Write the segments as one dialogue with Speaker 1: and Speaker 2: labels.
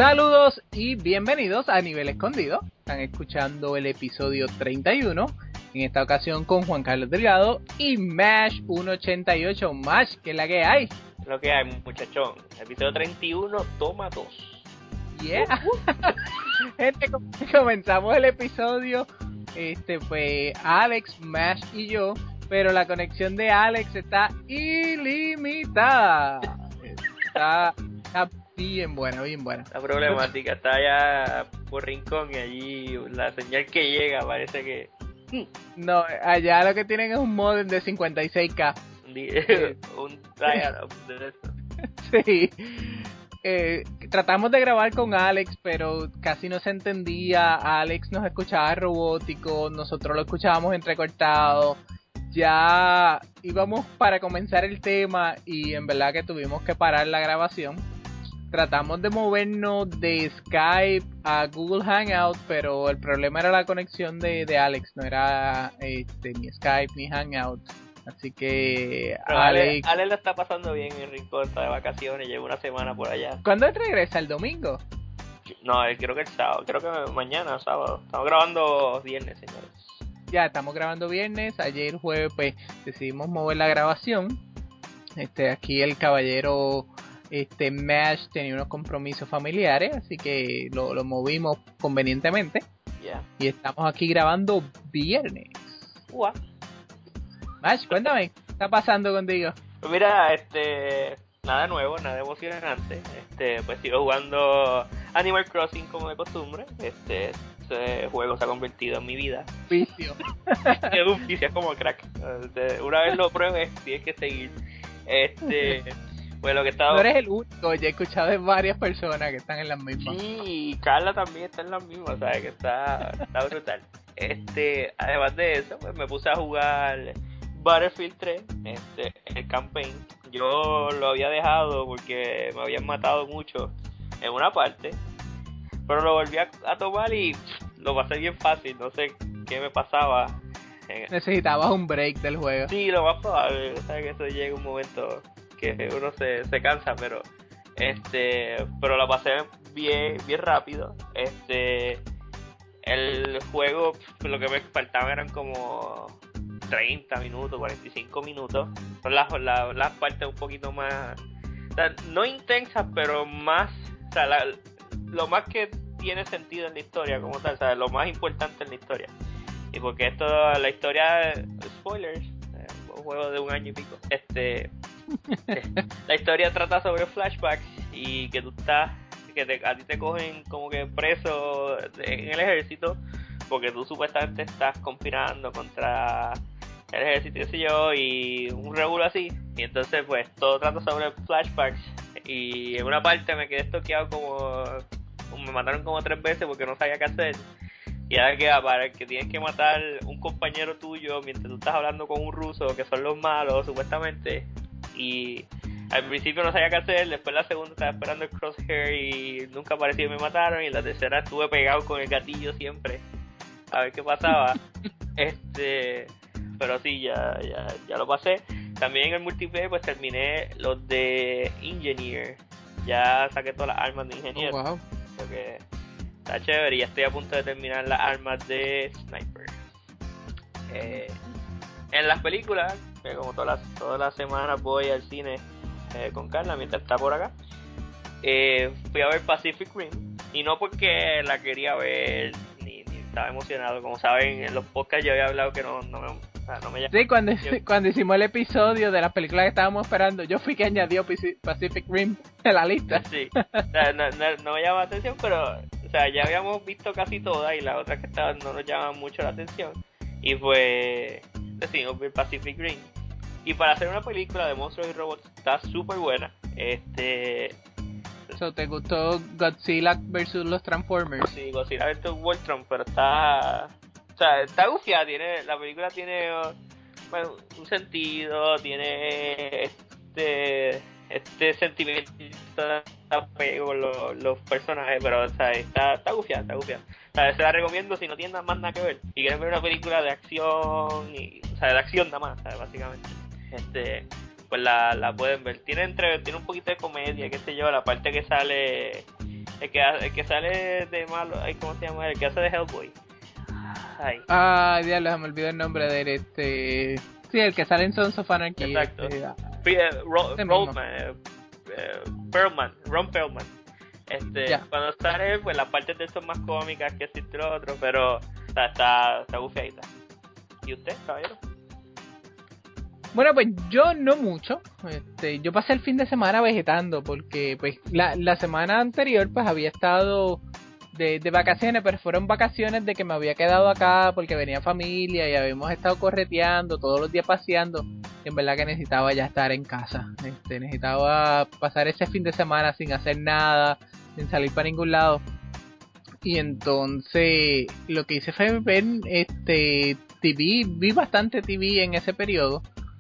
Speaker 1: Saludos y bienvenidos a Nivel Escondido. Están escuchando el episodio 31, en esta ocasión con Juan Carlos Delgado y Mash 188. Mash, ¿qué es la que hay?
Speaker 2: Lo que hay, muchachón. Episodio 31, toma 2.
Speaker 1: Yeah. Gente, comenzamos el episodio. Pues Alex, Mash y yo, pero la conexión de Alex está ilimitada. Está bien buena, bien buena.
Speaker 2: La problemática está allá por Rincón y allí la señal que llega parece que...
Speaker 1: No, allá lo que tienen es un modem de 56K.
Speaker 2: un dial-up de eso.
Speaker 1: Sí. Tratamos de grabar con Alex, pero casi no se entendía. Alex nos escuchaba robótico, nosotros lo escuchábamos entrecortado. Ya íbamos para comenzar el tema y en verdad que tuvimos que parar la grabación. Tratamos de movernos de Skype a Google Hangout, pero el problema era la conexión de Alex, no era ni Skype ni Hangout. Así que
Speaker 2: Alex lo está pasando bien en Rincón, está de vacaciones, lleva una semana por allá.
Speaker 1: ¿Cuándo regresa? ¿El domingo?
Speaker 2: No, creo que el sábado, creo que mañana, sábado. Estamos grabando viernes, señores.
Speaker 1: Ya, estamos grabando viernes. Ayer jueves pues decidimos mover la grabación. Aquí el caballero Mash tenía unos compromisos familiares, así que lo movimos convenientemente.
Speaker 2: Yeah.
Speaker 1: Y estamos aquí grabando viernes. Mash, cuéntame, ¿qué está pasando contigo?
Speaker 2: Pues mira, nada nuevo, nada emocionante. Pues sigo jugando Animal Crossing como de costumbre. Ese juego se ha convertido en mi vida.
Speaker 1: Vicio.
Speaker 2: Es un vicio, es como crack. Una vez lo pruebes, tienes que seguir. Pues lo que estaba...
Speaker 1: No eres el único, ya he escuchado de varias personas que están en las mismas.
Speaker 2: Sí, Carla también está en las mismas, ¿sabes? Que está brutal. Además de eso, pues me puse a jugar Battlefield 3, el campaign. Yo lo había dejado porque me habían matado mucho en una parte, pero lo volví a tomar y lo pasé bien fácil, no sé qué me pasaba.
Speaker 1: Necesitabas un break del juego.
Speaker 2: Sí, lo más probable, sabes que eso llega un momento que uno se cansa, pero lo pasé bien rápido. El juego, lo que me faltaba eran como 30 minutos, 45 minutos. Son las partes un poquito más, o sea, no intensas, pero más, o sea, lo más que tiene sentido en la historia como tal, o sea, lo más importante en la historia. Y porque la historia, spoilers, un juego de un año y pico, la historia trata sobre flashbacks y que tú estás, a ti te cogen como que preso en el ejército porque tú supuestamente estás conspirando contra el ejército, qué sé yo, y un revuelo así. Y entonces pues todo trata sobre flashbacks y en una parte me quedé estoqueado me mataron como 3 veces porque no sabía qué hacer. Y ahora queda para el que tienes que matar un compañero tuyo mientras tú estás hablando con un ruso, que son los malos supuestamente. Y al principio no sabía qué hacer, después la segunda estaba esperando el crosshair y nunca apareció y me mataron. Y en la tercera estuve pegado con el gatillo siempre a ver qué pasaba. Pero sí, ya lo pasé. También en el multiplayer pues terminé los de Engineer. Ya saqué todas las armas de ingeniero.
Speaker 1: Oh, wow.
Speaker 2: Porque está chévere y ya estoy a punto de terminar las armas de Sniper. En las películas, como todas las semanas voy al cine con Carla mientras está por acá, fui a ver Pacific Rim. Y no porque la quería ver ni estaba emocionado. Como saben, en los podcasts yo había hablado que no me llama.
Speaker 1: Sí, cuando hicimos el episodio de las películas que estábamos esperando, yo fui que añadió Pacific Rim a la lista.
Speaker 2: Sí, o sea, no me llama la atención, pero o sea, ya habíamos visto casi todas y las otras que estaban no nos llaman mucho la atención. Y pues decidimos ver Pacific Rim. Y para hacer una película de monstruos y robots está súper buena.
Speaker 1: ¿Te gustó Godzilla vs los Transformers?
Speaker 2: Sí, Godzilla vs Voltron, pero está... O sea, está gufiada, la película tiene bueno, un sentido, tiene este sentimiento de apego con los personajes, pero o sea, está gufiada. O sea, se la recomiendo si no tienen más nada que ver y quieren ver una película de acción, o sea, de acción nada más, ¿sabes? Básicamente. Pues la pueden ver. Tiene un poquito de comedia, qué sé yo, la parte que sale El que sale de malo, ay, ¿cómo se llama? El que hace de Hellboy. Ay.
Speaker 1: Diablo, me olvidó el nombre de él, Sí, el que sale en Sons of Anarchy.
Speaker 2: Exacto. Ron Perlman.
Speaker 1: Ya.
Speaker 2: Cuando sale, pues las partes de él son más cómicas que existe lo otro, pero está bufeadita. ¿Y usted, caballero?
Speaker 1: Bueno, pues yo no mucho. Yo pasé el fin de semana vegetando porque pues la semana anterior pues había estado de vacaciones, pero fueron vacaciones de que me había quedado acá porque venía familia y habíamos estado correteando todos los días paseando. Y en verdad que necesitaba ya estar en casa. Necesitaba pasar ese fin de semana sin hacer nada, sin salir para ningún lado. Y entonces lo que hice fue ver TV, vi bastante TV en ese periodo.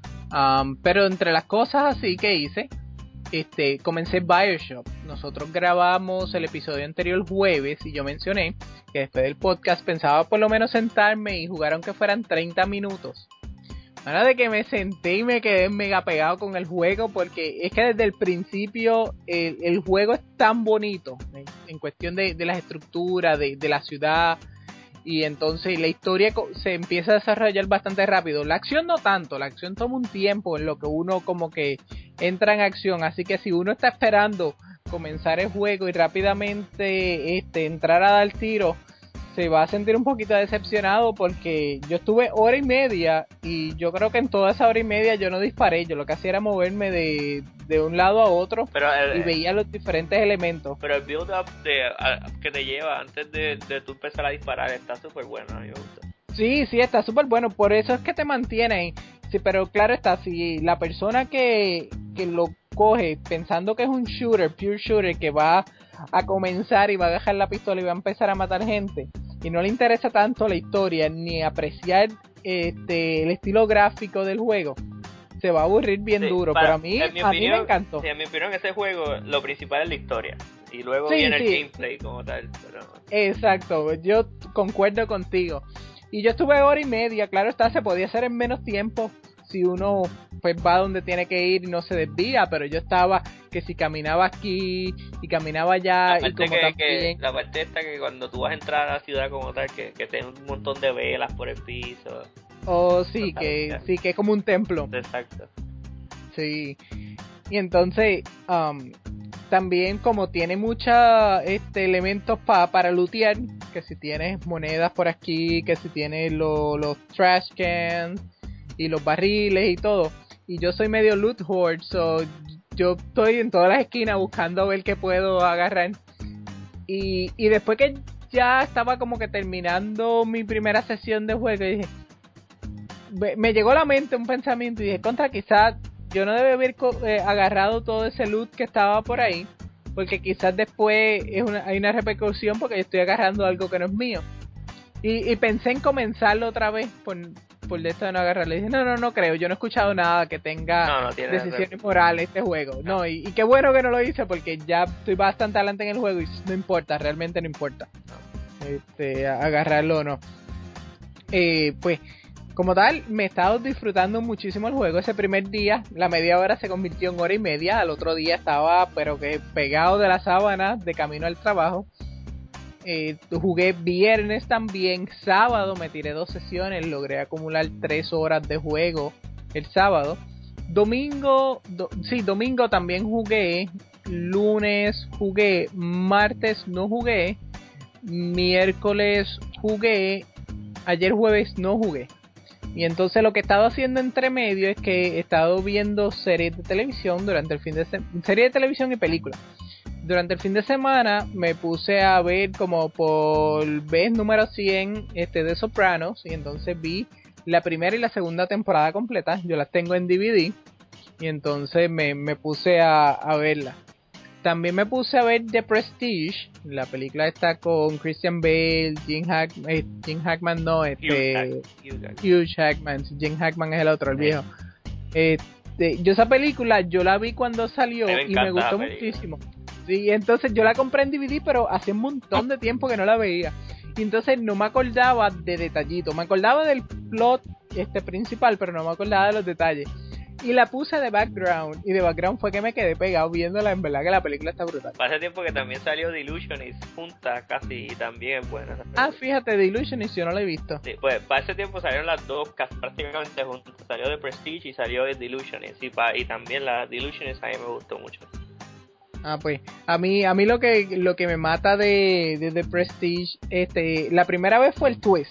Speaker 1: Pero entre las cosas así que hice, comencé Bioshock. Nosotros grabamos el episodio anterior el jueves y yo mencioné que después del podcast pensaba por lo menos sentarme y jugar aunque fueran 30 minutos. Ahora de que me senté y me quedé mega pegado con el juego porque es que desde el principio el juego es tan bonito en cuestión de las estructuras, de la ciudad. Y entonces la historia se empieza a desarrollar bastante rápido. La acción no tanto, la acción toma un tiempo en lo que uno como que entra en acción. Así que si uno está esperando comenzar el juego y rápidamente entrar a dar tiro, se va a sentir un poquito decepcionado porque yo estuve hora y media y yo creo que en toda esa hora y media yo no disparé. Yo lo que hacía era moverme de un lado a otro y veía los diferentes elementos.
Speaker 2: Pero el build-up que te lleva antes de tú empezar a disparar está súper bueno, a mí me gusta.
Speaker 1: Sí, está súper bueno, por eso es que te mantiene ahí. Sí, pero claro está, si la persona que lo coge pensando que es un shooter, pure shooter, que va a comenzar y va a dejar la pistola y va a empezar a matar gente, y no le interesa tanto la historia ni apreciar el estilo gráfico del juego, se va a aburrir bien duro. Pero a mí me encantó.
Speaker 2: Sí, en mi opinión, ese juego lo principal es la historia y luego
Speaker 1: Sí,
Speaker 2: viene el gameplay como tal. Pero...
Speaker 1: Exacto, yo concuerdo contigo. Y yo estuve hora y media, claro está, se podía hacer en menos tiempo si uno pues va donde tiene que ir y no se desvía, pero yo estaba que si caminaba aquí y caminaba allá y como también...
Speaker 2: La parte esta que cuando tú vas a entrar a la ciudad como tal, que tiene un montón de velas por el piso.
Speaker 1: Oh, sí, que es como un templo.
Speaker 2: Exacto.
Speaker 1: Sí. Y entonces, también como tiene muchos elementos para lootear, que si tienes monedas por aquí, que si tienes los trash cans y los barriles y todo. Y yo soy medio loot horde, so yo estoy en todas las esquinas buscando a ver qué puedo agarrar. Y después que ya estaba como que terminando mi primera sesión de juego, dije, me llegó a la mente un pensamiento y dije, quizás yo no debe haber agarrado todo ese loot que estaba por ahí, porque quizás después hay una repercusión porque yo estoy agarrando algo que no es mío. Y pensé en comenzarlo otra vez por de esto de no agarrarlo. Y dije, no creo, yo no he escuchado nada que tenga decisiones morales este juego. No, y qué bueno que no lo hice porque ya estoy bastante adelante en el juego y no importa, realmente no importa agarrarlo o no. Pues como tal, me he estado disfrutando muchísimo el juego. Ese primer día, la media hora se convirtió en hora y media. Al otro día estaba, pero que pegado de la sábana, de camino al trabajo. Jugué viernes también. Sábado me tiré 2 sesiones. Logré acumular 3 horas de juego el sábado. Domingo también jugué. Lunes jugué. Martes no jugué. Miércoles jugué. Ayer jueves no jugué. Y entonces lo que he estado haciendo entre medio es que he estado viendo series de televisión durante el fin de semana, series de televisión y películas. Durante el fin de semana me puse a ver como por vez número 100 de Sopranos y entonces vi la primera y la segunda temporada completa. Yo las tengo en DVD y entonces me puse a verla. También me puse a ver The Prestige, la película está con Christian Bale, Jim Hackman no, Hugh Jackman, Jim Hackman es el otro, el viejo. Yo esa película, yo la vi cuando salió y me gustó muchísimo. Sí, entonces yo la compré en DVD, pero hace un montón de tiempo que no la veía. Y entonces no me acordaba de detallitos, me acordaba del plot principal, pero no me acordaba de los detalles. y la puse de background. Y de background fue que me quedé pegado viéndola. En verdad que la película está brutal.
Speaker 2: Hace tiempo que también salió Delusionist junta casi y también es buena.
Speaker 1: Fíjate, The Illusionist yo no la he visto.
Speaker 2: Sí, pues para ese tiempo salieron las dos casi prácticamente juntas. Salió The Prestige y salió The Delusionist. Y también la Delusionist a mí me gustó mucho.
Speaker 1: Pues a mí lo que me mata de The Prestige, la primera vez fue el twist.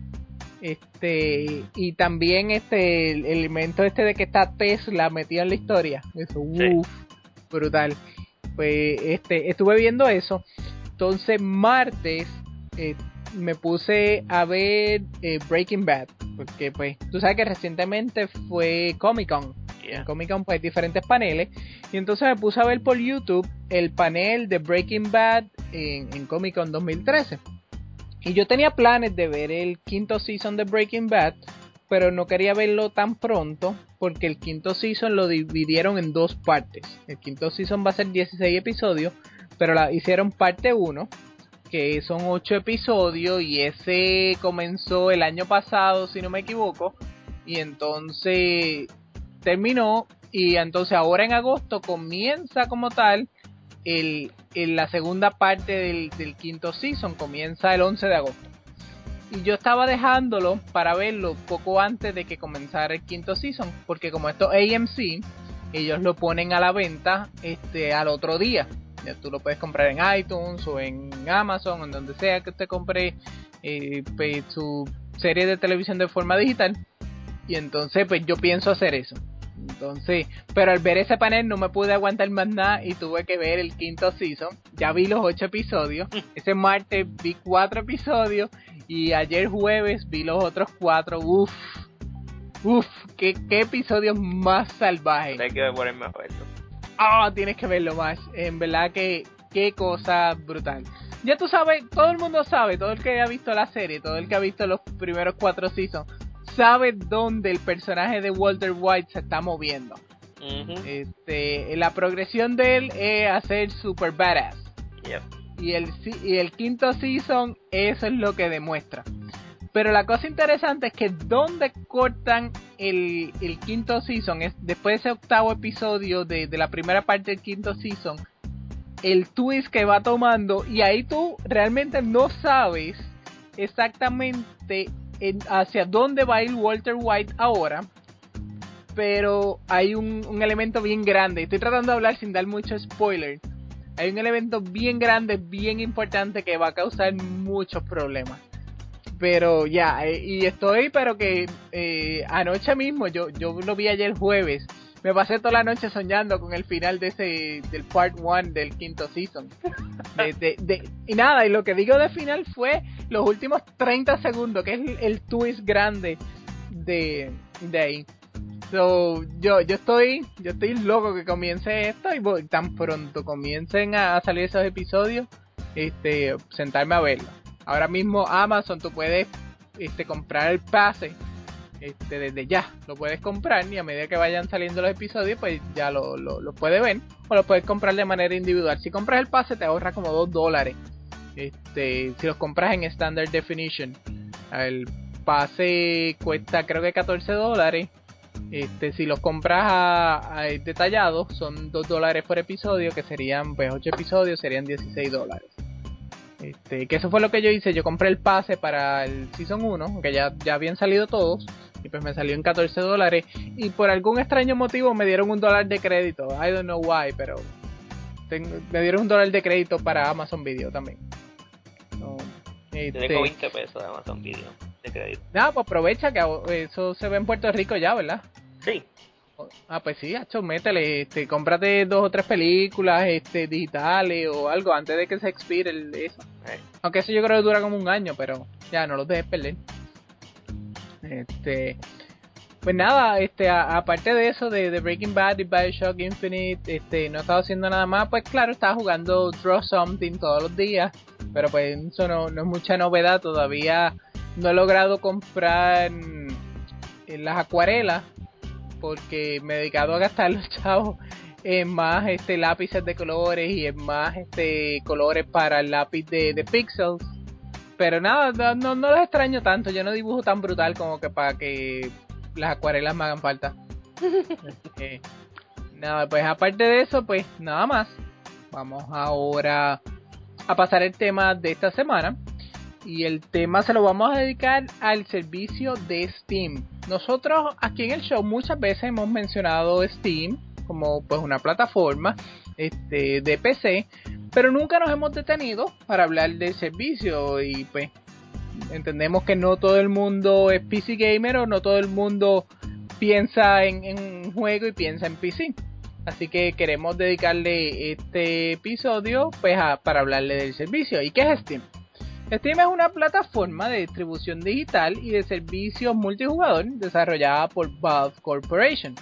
Speaker 1: Y también el elemento de que está Tesla metido en la historia. Eso,
Speaker 2: Sí.
Speaker 1: Brutal. Pues estuve viendo eso. Entonces martes me puse a ver Breaking Bad, porque pues tú sabes que recientemente fue Comic Con.
Speaker 2: Yeah.
Speaker 1: En Comic Con pues hay diferentes paneles, y entonces me puse a ver por YouTube el panel de Breaking Bad en Comic Con 2013. Y yo tenía planes de ver el quinto season de Breaking Bad, pero no quería verlo tan pronto porque el quinto season lo dividieron en dos partes. El quinto season va a ser 16 episodios, pero hicieron parte 1, que son 8 episodios, y ese comenzó el año pasado, si no me equivoco, y entonces terminó, y entonces ahora en agosto comienza como tal la segunda parte del quinto season, comienza el 11 de agosto. Y yo estaba dejándolo para verlo poco antes de que comenzara el quinto season, porque como esto es AMC, ellos lo ponen a la venta al otro día. Ya tú lo puedes comprar en iTunes o en Amazon, en donde sea que usted compre pues, su serie de televisión de forma digital. Y entonces pues yo pienso hacer eso. Entonces, pero al ver ese panel no me pude aguantar más nada y tuve que ver el quinto season. Ya vi los 8 episodios. Ese martes vi 4 episodios y ayer jueves vi los otros 4. Uf, qué episodios más salvajes.
Speaker 2: Hay que ponerme a verlo.
Speaker 1: Tienes que verlo más. En verdad que qué cosa brutal. Ya tú sabes, todo el mundo sabe, todo el que ha visto la serie, todo el que ha visto los primeros 4 seasons, sabe dónde el personaje de Walter White se está moviendo.
Speaker 2: Uh-huh.
Speaker 1: La progresión de él es hacer super badass.
Speaker 2: Yep.
Speaker 1: Y el quinto season, eso es lo que demuestra. Pero la cosa interesante es que donde cortan el quinto season es después de ese octavo episodio de la primera parte del quinto season, el twist que va tomando, y ahí tú realmente no sabes exactamente hacia dónde va a ir Walter White ahora, pero hay un elemento bien grande. Estoy tratando de hablar sin dar mucho spoiler. Hay un elemento bien grande, bien importante, que va a causar muchos problemas. Pero ya, y estoy, pero que anoche mismo, yo lo vi ayer jueves, me pasé toda la noche soñando con el final del part 1 del quinto season. Y nada, y lo que digo de final fue los últimos 30 segundos, que es el twist grande de ahí. So, yo estoy loco que comience esto, y tan pronto comiencen a salir esos episodios, sentarme a verlo. Ahora mismo Amazon, tú puedes comprar el pase desde ya, lo puedes comprar, y a medida que vayan saliendo los episodios pues ya lo puedes ver, o lo puedes comprar de manera individual. Si compras el pase te ahorra como $2, si los compras en Standard Definition. El pase cuesta creo que $14. Si los compras a detallado son $2 por episodio, que serían pues 8 episodios, serían $16. Que eso fue lo que yo hice. Yo compré el pase para el Season 1, que ya habían salido todos, y pues me salió en $14, y por algún extraño motivo me dieron $1 de crédito. I don't know why, pero me dieron $1 de crédito para Amazon Video también.
Speaker 2: Te dejo 20 pesos de Amazon Video de crédito.
Speaker 1: Nada, pues aprovecha que eso se ve en Puerto Rico ya, ¿verdad?
Speaker 2: Sí.
Speaker 1: Pues sí, hacho, métele, cómprate 2 o 3 películas digitales o algo antes de que se expire eso. Aunque eso yo creo que dura como un año, pero ya no los dejes perder. Pues nada, aparte de eso, de Breaking Bad y BioShock Infinite, no he estado haciendo nada más. Pues claro, estaba jugando Draw Something todos los días, pero pues eso no es mucha novedad. Todavía no he logrado comprar las acuarelas, porque me he dedicado a gastar los chavos en más lápices de colores y en más colores para el lápiz de pixels. Pero nada, no los extraño tanto. Yo no dibujo tan brutal como que para que las acuarelas me hagan falta. Nada, pues aparte de eso, pues nada más. Vamos ahora a pasar el tema de esta semana. Y el tema se lo vamos a dedicar al servicio de Steam. Nosotros aquí en el show muchas veces hemos mencionado Steam como pues una plataforma de PC, pero nunca nos hemos detenido para hablar del servicio. Y pues entendemos que no todo el mundo es PC gamer, o no todo el mundo piensa en un juego y piensa en PC. Así que queremos dedicarle este episodio pues para hablarle del servicio. ¿Y qué es Steam? Steam es una plataforma de distribución digital y de servicios multijugador desarrollada por Valve Corporation.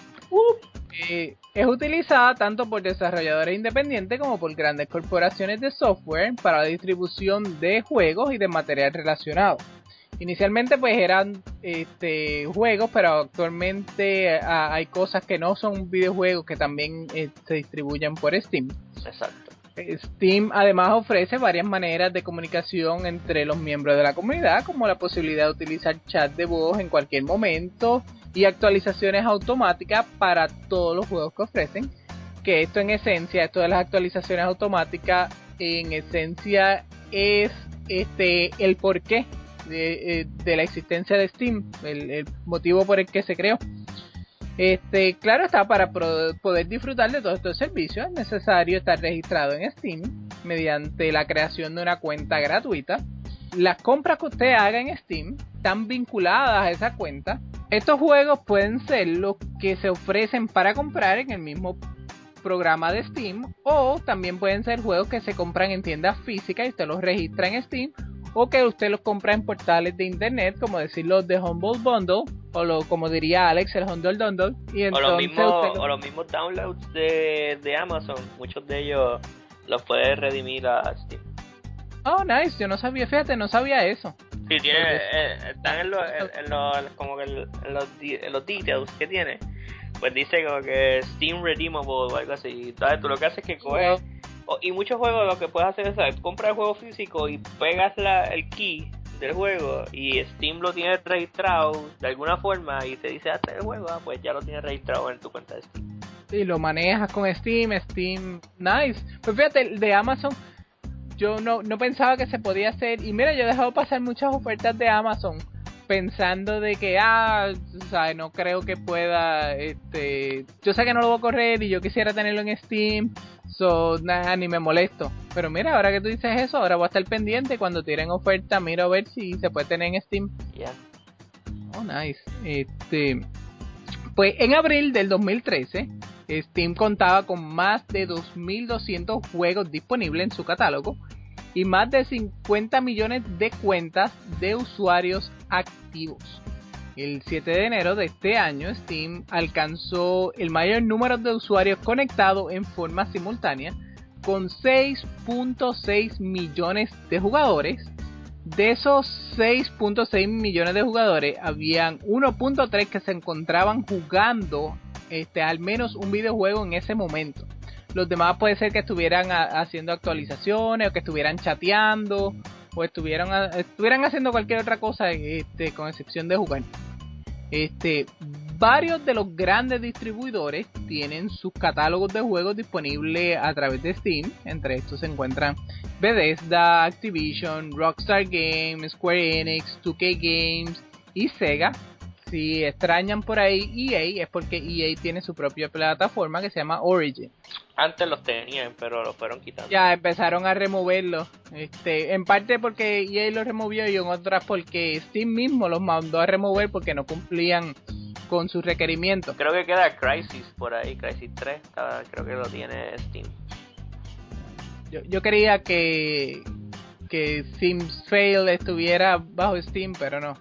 Speaker 1: Es utilizada tanto por desarrolladores independientes como por grandes corporaciones de software para la distribución de juegos y de material relacionado. Inicialmente pues eran juegos, pero actualmente hay cosas que no son videojuegos que también se distribuyen por Steam.
Speaker 2: Exacto.
Speaker 1: Steam además ofrece varias maneras de comunicación entre los miembros de la comunidad, como la posibilidad de utilizar chat de voz en cualquier momento y actualizaciones automáticas para todos los juegos que ofrecen. Que esto en esencia, esto de las actualizaciones automáticas, en esencia es el porqué de la existencia de Steam, el motivo por el que se creó. Claro está, para poder disfrutar de todos estos servicios es necesario estar registrado en Steam mediante la creación de una cuenta gratuita. Las compras que usted haga en Steam están vinculadas a esa cuenta. Estos juegos pueden ser los que se ofrecen para comprar en el mismo programa de Steam, o también pueden ser juegos que se compran en tiendas físicas y usted los registra en Steam, o que usted los compra en portales de internet, como decir los de Humble Bundle, o como diría Alex, el Humble Bundle. Y entonces
Speaker 2: o los mismos downloads de Amazon, muchos de ellos los puedes redimir a Steam.
Speaker 1: Oh, nice, yo no sabía, fíjate, no sabía eso.
Speaker 2: Sí, están en los details que tiene. Pues dice como que Steam Redeemable o algo así. Entonces tú lo que haces es que coges... Y muchos juegos lo que puedes hacer es, ¿sabes? Compras el juego físico y pegas el key del juego y Steam lo tiene registrado de alguna forma y te dice hasta el juego, pues ya lo tienes registrado en tu cuenta de Steam.
Speaker 1: Y lo manejas con Steam, nice. Pues fíjate, el de Amazon, yo no pensaba que se podía hacer. Y mira, yo he dejado pasar muchas ofertas de Amazon pensando de que, ¿sabes? No creo que pueda, yo sé que no lo voy a correr y yo quisiera tenerlo en Steam, nada, ni me molesto. Pero mira, ahora que tú dices eso, ahora voy a estar pendiente cuando tiren oferta, miro a ver si se puede tener en Steam.
Speaker 2: Yeah.
Speaker 1: Oh, nice. Pues en abril del 2013, Steam contaba con más de 2.200 juegos disponibles en su catálogo y más de 50 millones de cuentas de usuarios activos. El 7 de enero de este año, Steam alcanzó el mayor número de usuarios conectados en forma simultánea, con 6.6 millones de jugadores. De esos 6.6 millones de jugadores, habían 1.3 que se encontraban jugando al menos un videojuego en ese momento. Los demás puede ser que estuvieran haciendo actualizaciones, o que estuvieran chateando, o estuvieran haciendo cualquier otra cosa, con excepción de jugar. Varios de los grandes distribuidores tienen sus catálogos de juegos disponibles a través de Steam. Entre estos se encuentran Bethesda, Activision, Rockstar Games, Square Enix, 2K Games y Sega. Si extrañan por ahí EA, es porque EA tiene su propia plataforma que se llama Origin.
Speaker 2: Antes los tenían, pero los fueron quitando.
Speaker 1: Ya empezaron a removerlos. En parte porque EA los removió y en otras porque Steam mismo los mandó a remover porque no cumplían con sus requerimientos.
Speaker 2: Creo que queda Crysis por ahí, Crysis 3, creo que lo tiene Steam.
Speaker 1: Yo quería que Sims Fail estuviera bajo Steam, pero no.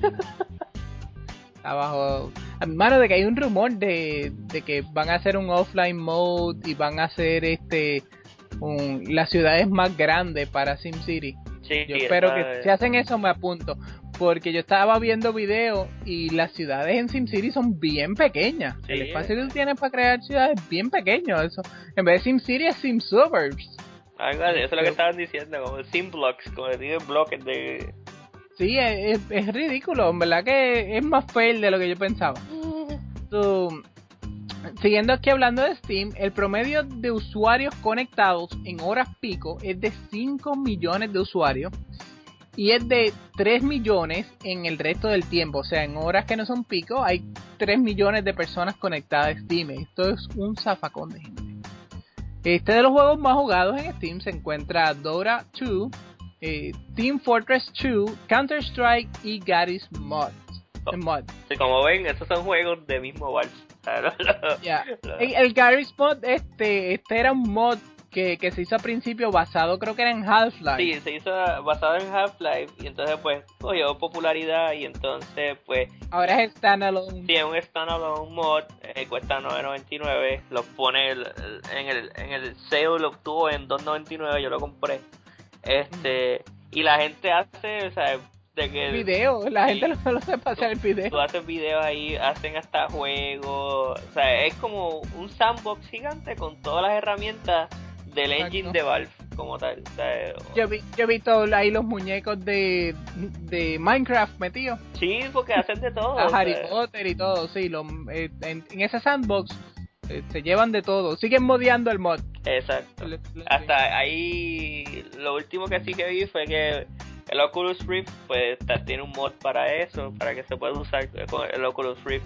Speaker 1: Abajo, mano, de que hay un rumor de que van a hacer un offline mode y van a hacer las ciudades más grandes para SimCity.
Speaker 2: Sí,
Speaker 1: yo espero que si hacen eso me apunto, porque yo estaba viendo videos y las ciudades en SimCity son bien pequeñas. Sí, el espacio que tú tienes para crear ciudades es bien pequeño. Eso, en vez de SimCity es SimSuburbs.
Speaker 2: Algo así, eso es lo que estaban diciendo, como SimBlocks, como digo, bloques de...
Speaker 1: Sí, es ridículo, en verdad que es más fail de lo que yo pensaba. Siguiendo aquí hablando de Steam, el promedio de usuarios conectados en horas pico es de 5 millones de usuarios y es de 3 millones en el resto del tiempo. O sea, en horas que no son pico hay 3 millones de personas conectadas a Steam. Esto es un zafacón de gente. Este de los juegos más jugados en Steam se encuentra Dota 2, Team Fortress 2, Counter-Strike y Garry's Mod.
Speaker 2: Sí, como ven, estos son juegos de mismo Valve.
Speaker 1: Yeah. El Garry's Mod, este era un mod que se hizo al principio basado, creo que era en Half-Life.
Speaker 2: Sí, se hizo basado en Half-Life y entonces pues cogió popularidad y entonces pues...
Speaker 1: Ahora es standalone.
Speaker 2: Sí, es un standalone mod, cuesta $9.99, lo pone en el sale, lo obtuvo en $2.99, yo lo compré. Y la gente hace, o sea, de que...
Speaker 1: Video, la gente no lo sepa hacer el video.
Speaker 2: Tú haces videos ahí, hacen hasta juegos, o sea, es como un sandbox gigante con todas las herramientas del engine de Valve como tal. O sea,
Speaker 1: yo he visto ahí los muñecos de Minecraft metidos.
Speaker 2: Sí, porque hacen de todo.
Speaker 1: A Harry Potter y todo, sí. En ese sandbox se llevan de todo. Siguen modeando el mod.
Speaker 2: Exacto. Hasta ahí, lo último que sí que vi fue que el Oculus Rift pues tiene un mod para eso, para que se pueda usar con el Oculus Rift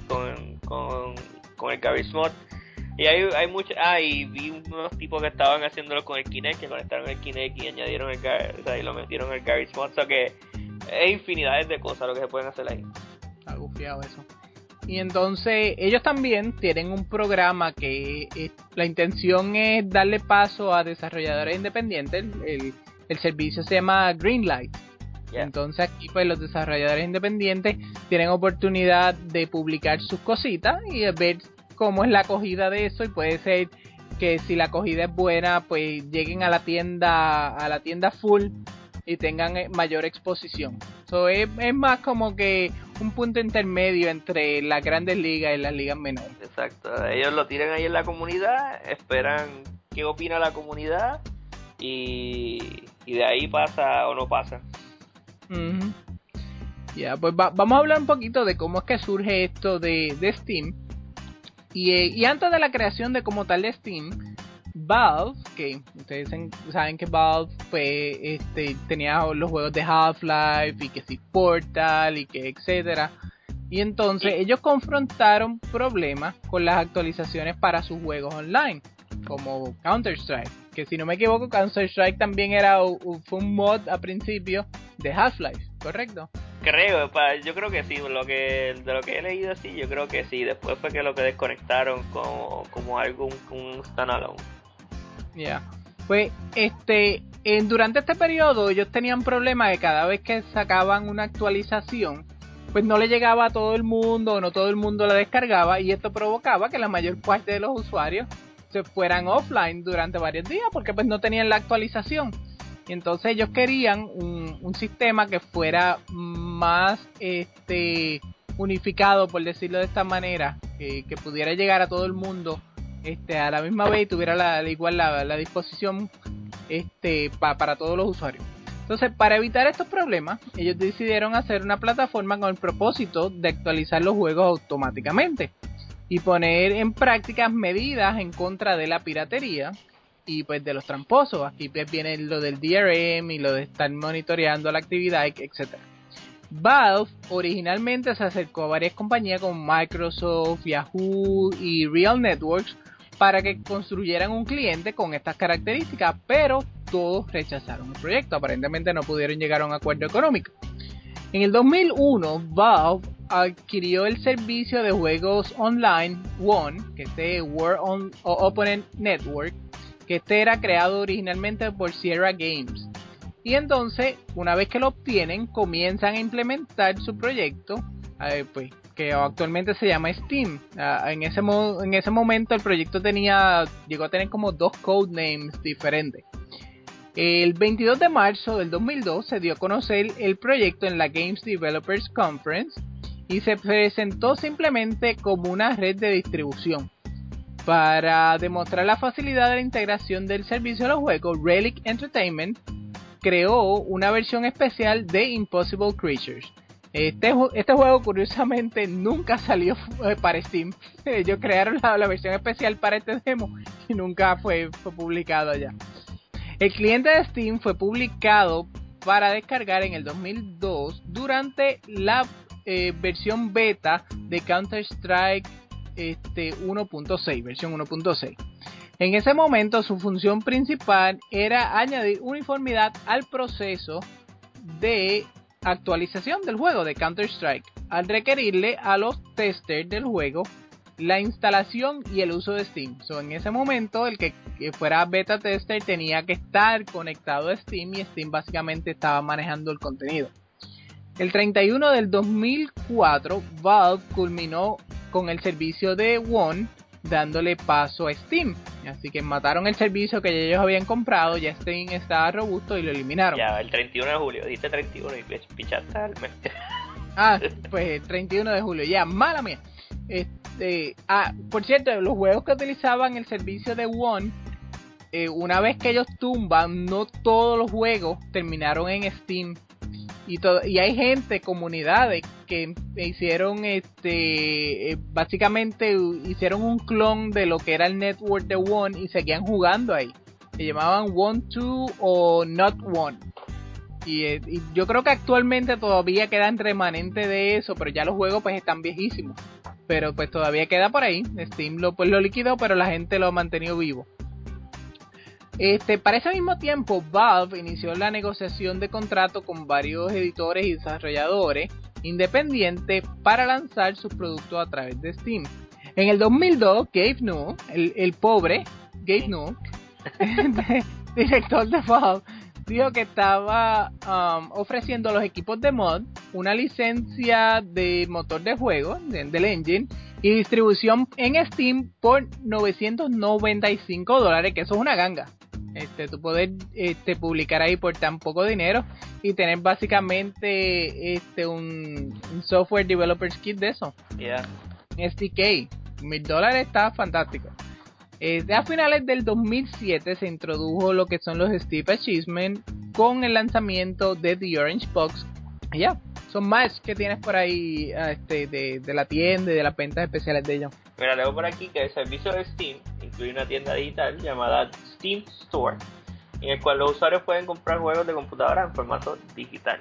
Speaker 2: con el Garry's Mod. Y hay mucho, y vi unos tipos que estaban haciéndolo con el Kinect, que conectaron el Kinect y añadieron y lo metieron en el Garry's Mod, o sea que es infinidades de cosas lo que se pueden hacer ahí.
Speaker 1: Está gufiado eso. Y entonces ellos también tienen un programa que la intención es darle paso a desarrolladores independientes. El servicio se llama Greenlight. Yeah. Entonces aquí pues los desarrolladores independientes tienen oportunidad de publicar sus cositas y de ver cómo es la acogida de eso, y puede ser que si la acogida es buena pues lleguen a la tienda full y tengan mayor exposición. So, es más como que un punto intermedio entre las grandes ligas y las ligas menores.
Speaker 2: Exacto, ellos lo tiran ahí en la comunidad, esperan qué opina la comunidad y de ahí pasa o no pasa.
Speaker 1: Uh-huh. Ya, pues vamos a hablar un poquito de cómo es que surge esto de Steam. Y antes de la creación de como tal de Steam, Valve, que ustedes saben que Valve pues, tenía los juegos de Half-Life y que sí Portal y que etcétera. Y entonces ellos confrontaron problemas con las actualizaciones para sus juegos online, como Counter-Strike, que si no me equivoco Counter-Strike también fue un mod a principio de Half-Life, ¿correcto?
Speaker 2: Creo, yo creo que sí, de lo que he leído sí, yo creo que sí. Después fue que lo que desconectaron como algo, un standalone.
Speaker 1: Ya. Pues durante este periodo ellos tenían problemas de cada vez que sacaban una actualización, pues no le llegaba a todo el mundo, o no todo el mundo la descargaba, y esto provocaba que la mayor parte de los usuarios se fueran offline durante varios días porque pues no tenían la actualización. Y entonces ellos querían un sistema que fuera más unificado, por decirlo de esta manera, que pudiera llegar a todo el mundo a la misma vez y tuviera igual la disposición para todos los usuarios. Entonces, para evitar estos problemas, ellos decidieron hacer una plataforma con el propósito de actualizar los juegos automáticamente y poner en práctica medidas en contra de la piratería y pues de los tramposos. Aquí pues viene lo del DRM y lo de estar monitoreando la actividad, etcétera. Valve originalmente se acercó a varias compañías como Microsoft, Yahoo y Real Networks para que construyeran un cliente con estas características, pero todos rechazaron el proyecto. Aparentemente no pudieron llegar a un acuerdo económico. En el 2001, Valve adquirió el servicio de juegos online One, que es de World Opponent Network, que era creado originalmente por Sierra Games. Y entonces, una vez que lo obtienen, comienzan a implementar su proyecto, que actualmente se llama Steam. En ese momento el proyecto llegó a tener como 2 codenames diferentes. El 22 de marzo del 2002 se dio a conocer el proyecto en la Games Developers Conference y se presentó simplemente como una red de distribución. Para demostrar la facilidad de la integración del servicio de los juegos, Relic Entertainment creó una versión especial de Impossible Creatures. Este juego curiosamente nunca salió para Steam. Ellos crearon la versión especial para este demo y nunca fue publicado allá. El cliente de Steam fue publicado para descargar en el 2002 durante la versión beta de Counter-Strike 1.6, versión 1.6. En ese momento su función principal era añadir uniformidad al proceso de actualización del juego de Counter-Strike, al requerirle a los testers del juego la instalación y el uso de Steam. En ese momento el que fuera beta tester tenía que estar conectado a Steam y Steam básicamente estaba manejando el contenido. El 31 del 2004 Valve culminó con el servicio de One dándole paso a Steam, así que mataron el servicio que ellos habían comprado, ya Steam estaba robusto y lo eliminaron.
Speaker 2: Ya, el 31 de julio, dijiste 31 y pichaste al mes.
Speaker 1: Pues el 31 de julio, ya, mala mía. Por cierto, los juegos que utilizaban el servicio de One, una vez que ellos tumban, no todos los juegos terminaron en Steam. Y hay gente, comunidades que hicieron básicamente hicieron un clon de lo que era el network de One y seguían jugando ahí. Se llamaban One 2 o Not One. Y yo creo que actualmente todavía quedan remanentes de eso, pero ya los juegos pues están viejísimos. Pero pues todavía queda por ahí. Steam lo liquidó, pero la gente lo ha mantenido vivo. Para ese mismo tiempo, Valve inició la negociación de contrato con varios editores y desarrolladores independientes para lanzar sus productos a través de Steam. En el 2002, Gabe Newell, el pobre Gabe Newell, director de Valve, dijo que estaba ofreciendo a los equipos de mod una licencia de motor de juego, del engine, y distribución en Steam por $995, que eso es una ganga. Tú poder publicar ahí por tan poco dinero y tener básicamente un software developers kit de eso. SDK, $1,000 está fantástico. A finales del 2007 se introdujo lo que son los Steam Achievements con el lanzamiento de The Orange Box. Y ya, son más que tienes por ahí de la tienda y de las ventas especiales de ellos.
Speaker 2: Mira, leo por aquí que el servicio de Steam incluye una tienda digital llamada Steam Store, en el cual los usuarios pueden comprar juegos de computadora en formato digital.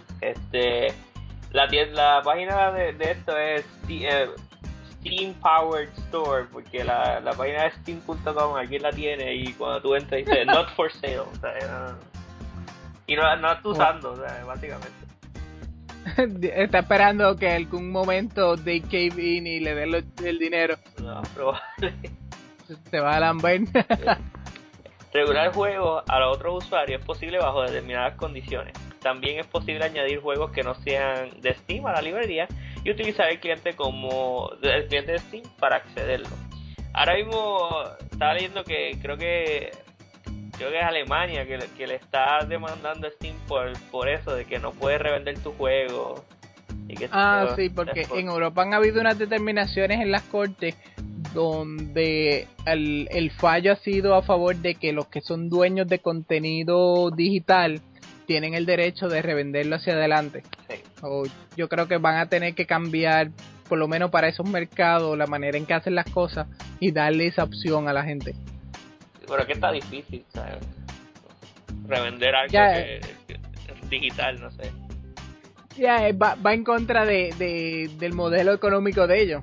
Speaker 2: La página de esto es Steam Powered Store, porque la página de Steam.com aquí la tiene y cuando tú entras dice Not for Sale, o sea, y no estás usando, o sea, básicamente.
Speaker 1: Está esperando que algún momento Dave cave in y le den el dinero.
Speaker 2: No, probable.
Speaker 1: Se va a lamber.
Speaker 2: Regular juegos a los otros usuarios es posible bajo determinadas condiciones. También es posible añadir juegos que no sean de Steam a la librería y utilizar el cliente de Steam para accederlo. Ahora mismo estaba leyendo que creo que es Alemania que le está demandando a Steam por eso de que no puede revender tu juego.
Speaker 1: Sí, porque en Europa han habido unas determinaciones en las cortes donde el fallo ha sido a favor de que los que son dueños de contenido digital tienen el derecho de revenderlo hacia adelante.
Speaker 2: Sí.
Speaker 1: Yo creo que van a tener que cambiar, por lo menos para esos mercados, la manera en que hacen las cosas y darle esa opción a la gente.
Speaker 2: Pero que está difícil, ¿sabes? Revender algo que es digital, no sé.
Speaker 1: Va en contra del modelo económico de ellos.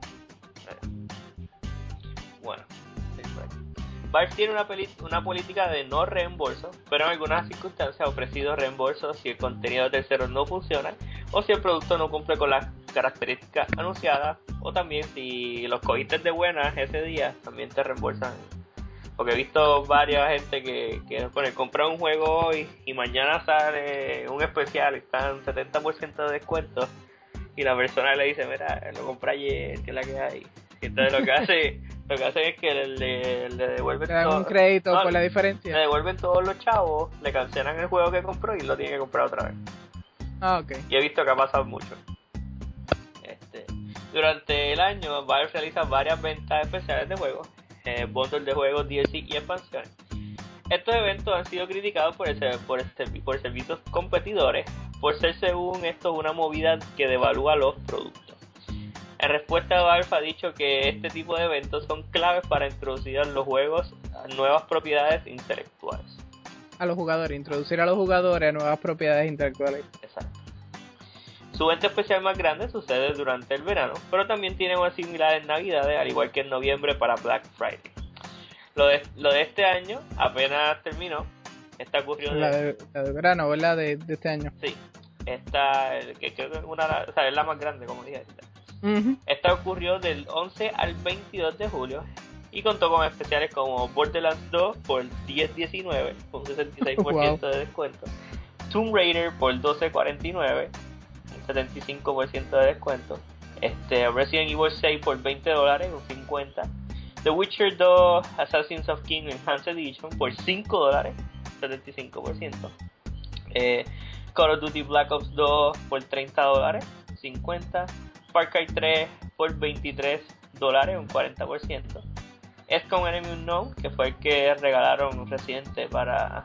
Speaker 2: Bueno, Valve tiene una política de no reembolso, pero en algunas circunstancias ha ofrecido reembolso si el contenido de terceros no funciona o si el producto no cumple con las características anunciadas, o también si los cogiste de buenas ese día, también te reembolsan. Porque he visto varias gente que compra un juego hoy y mañana sale un especial y están 70% de descuento y la persona le dice, mira, lo compré ayer, que es la que hay. Y entonces lo que hacen es que le devuelven
Speaker 1: un crédito por la diferencia.
Speaker 2: Le devuelven todos los chavos, le cancelan el juego que compró y lo tiene que comprar otra vez.
Speaker 1: Okay.
Speaker 2: Y he visto que ha pasado mucho. Durante el año, Valve realiza varias ventas especiales de juegos, bundles de juegos, DLC y expansiones. Estos eventos han sido criticados por servicios competidores por ser según esto una movida que devalúa los productos. En respuesta, Valve ha dicho que este tipo de eventos son claves para introducir en los juegos nuevas propiedades intelectuales.
Speaker 1: Introducir a los jugadores a nuevas propiedades intelectuales.
Speaker 2: Exacto. Su evento especial más grande sucede durante el verano, pero también tiene una similar en Navidades, al igual que en noviembre para Black Friday. Lo de este año apenas terminó. Esta ocurrió
Speaker 1: la de verano, ¿verdad? De este año.
Speaker 2: Sí. Esta, que creo que es la más grande, como dije.
Speaker 1: Uh-huh.
Speaker 2: Esta ocurrió del 11 al 22 de julio y contó con especiales como Borderlands 2 por $10.19 con un 66% wow. de descuento, Tomb Raider por $12.49 un 75% de descuento, Resident Evil 6 por $20 un 50%, The Witcher 2 Assassins of King Enhanced Edition por $5 75%, Call of Duty Black Ops 2 por $30 50%, Far Cry 3 por $23 un 40%, XCOM Enemy Unknown, que fue el que regalaron reciente para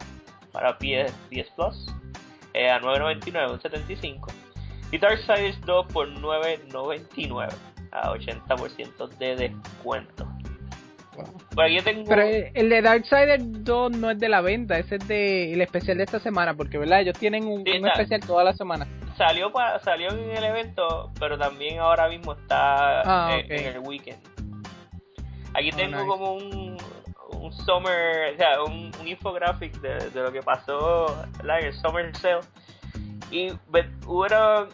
Speaker 2: PS Plus, a $9.99 un 75%, y Darksiders 2 por $9.99 a 80% de descuento.
Speaker 1: Wow. Por aquí tengo... Pero el de Darksiders 2 no es de la venta, ese es el especial de esta semana, porque verdad ellos tienen un especial toda la semana.
Speaker 2: Salió en el evento, pero también ahora mismo está en el weekend. Aquí tengo nice. Como un summer, o sea, un infographic de lo que pasó en el Summer Sale. Y hubo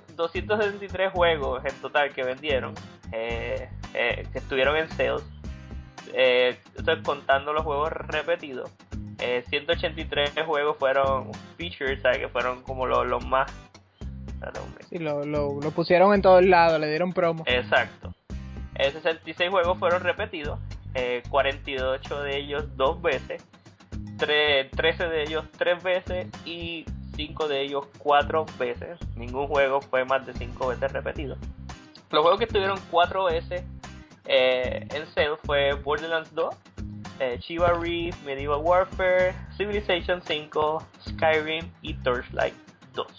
Speaker 2: 273 juegos en total que vendieron, que estuvieron en sales. Estoy contando los juegos repetidos. 183 juegos fueron features, ¿sabes? Que fueron como los más.
Speaker 1: Sí, lo pusieron en todos lados, le dieron promo.
Speaker 2: Exacto. 66 juegos fueron repetidos, 48 de ellos 2 veces, 13 de ellos 3 veces y 5 de ellos 4 veces. Ningún juego fue más de 5 veces repetido. Los juegos que estuvieron 4 veces en sale fue Borderlands 2, Chivalry, Medieval Warfare, Civilization 5, Skyrim y Torchlight 2.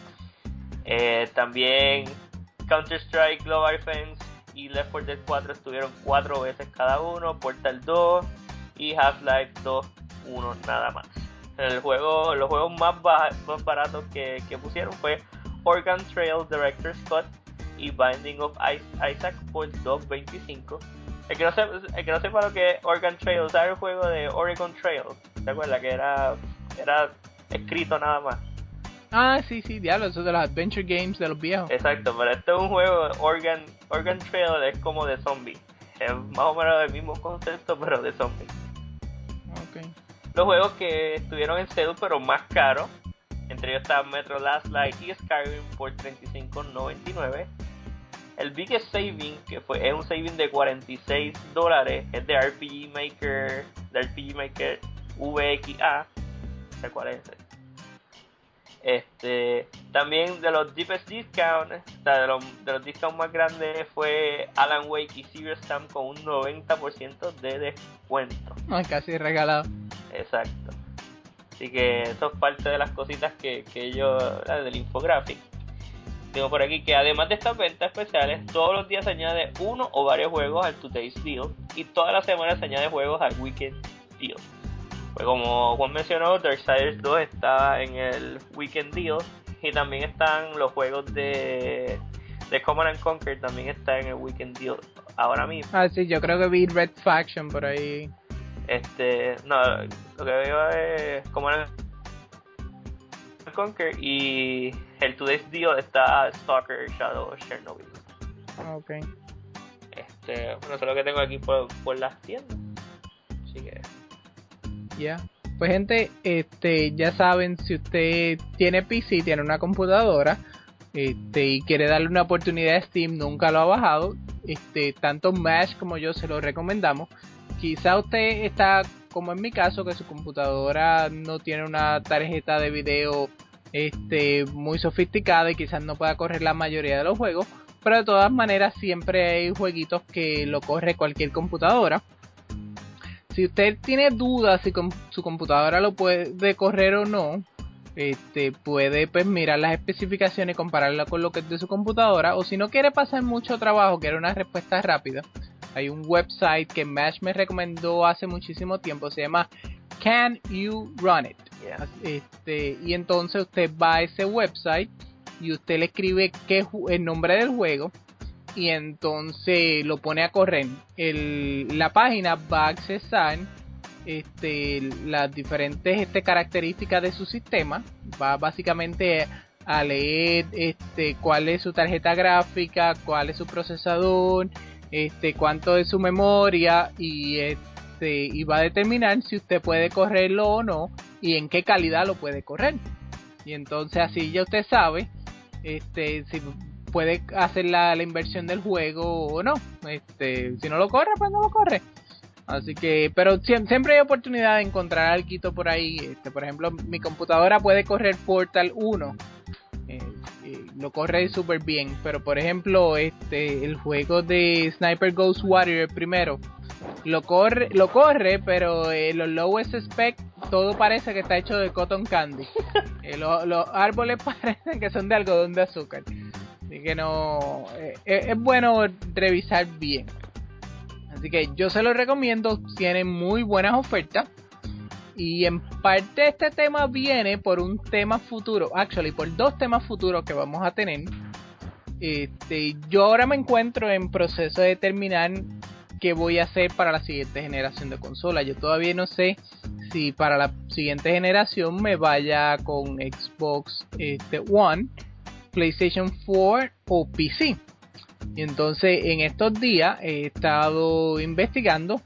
Speaker 2: También Counter-Strike Global Offensive y Left 4 Dead 4 estuvieron 4 veces cada uno, Portal 2 y Half-Life 2 1 nada más. Los juegos más baratos que pusieron fue Oregon Trail Director's Cut y Binding of Isaac por $2.25. El que no sepa lo que es Oregon Trail, ¿sabes el juego de Oregon Trail? ¿Te acuerdas? Que era escrito nada más.
Speaker 1: Ah, sí, diablo, eso de los adventure games de los viejos.
Speaker 2: Exacto, pero este es un juego, Oregon Trail es como de zombie. Es más o menos el mismo concepto, pero de zombie.
Speaker 1: Ok.
Speaker 2: Los juegos que estuvieron en sale, pero más caros, entre ellos estaban Metro Last Light y Skyrim por $35.99. El Biggest Saving, que es un saving de $46, es de RPG Maker VXA. No sé cuál es ese. También de los deepest discounts, o sea, de los discounts más grandes fue Alan Wake y Serious Sam con un 90% de descuento.
Speaker 1: Ay, casi regalado.
Speaker 2: Exacto. Así que eso es parte de las cositas que ellos, del infographic. Tengo por aquí que además de estas ventas especiales, todos los días se añade uno o varios juegos al Today's Deal y todas las semanas se añade juegos al Weekend Deal. Pues como Juan mencionó, Darksiders 2 está en el Weekend Deal y también están los juegos de Command & Conquer, también está en el Weekend Deal ahora mismo.
Speaker 1: Ah, sí, yo creo que vi Red Faction por ahí.
Speaker 2: No, lo que veo es Command & Conquer y el Today's Deal está Stalker Shadow Chernobyl.
Speaker 1: Ok.
Speaker 2: Bueno, eso es lo que tengo aquí por las tiendas. Así que...
Speaker 1: Ya. Pues gente, ya saben, si usted tiene PC, tiene una computadora, y quiere darle una oportunidad a Steam, nunca lo ha bajado, tanto Mash como yo se lo recomendamos. Quizá usted está, como en mi caso, que su computadora no tiene una tarjeta de video muy sofisticada y quizás no pueda correr la mayoría de los juegos, pero de todas maneras siempre hay jueguitos que lo corre cualquier computadora. Si usted tiene dudas si su computadora lo puede correr o no, puede pues mirar las especificaciones y compararla con lo que es de su computadora, o si no quiere pasar mucho trabajo, quiere una respuesta rápida, hay un website que Mesh me recomendó hace muchísimo tiempo, se llama Can You Run It?
Speaker 2: Yeah.
Speaker 1: Y entonces usted va a ese website y usted le escribe el nombre del juego y entonces lo pone a correr. La página va a accesar las diferentes características de su sistema, va básicamente a leer cuál es su tarjeta gráfica, cuál es su procesador, cuánto es su memoria y va a determinar si usted puede correrlo o no y en qué calidad lo puede correr. Y entonces así ya usted sabe si puede hacer la inversión del juego o no. Si no lo corre, pues no lo corre. Así que, pero siempre hay oportunidad de encontrar algo por ahí. Por ejemplo, mi computadora puede correr Portal 1. Lo corre súper bien. Pero por ejemplo, el juego de Sniper Ghost Warrior, el primero, lo corre, pero los lowest spec, todo parece que está hecho de cotton candy. Los árboles parecen que son de algodón de azúcar. Así que no, es bueno revisar bien. Así que yo se lo recomiendo, tiene muy buenas ofertas. Y en parte este tema viene por un tema futuro, por dos temas futuros que vamos a tener. Yo ahora me encuentro en proceso de determinar qué voy a hacer para la siguiente generación de consolas. Yo todavía no sé si para la siguiente generación me vaya con Xbox One, PlayStation 4 o PC. Y entonces en estos días he estado investigando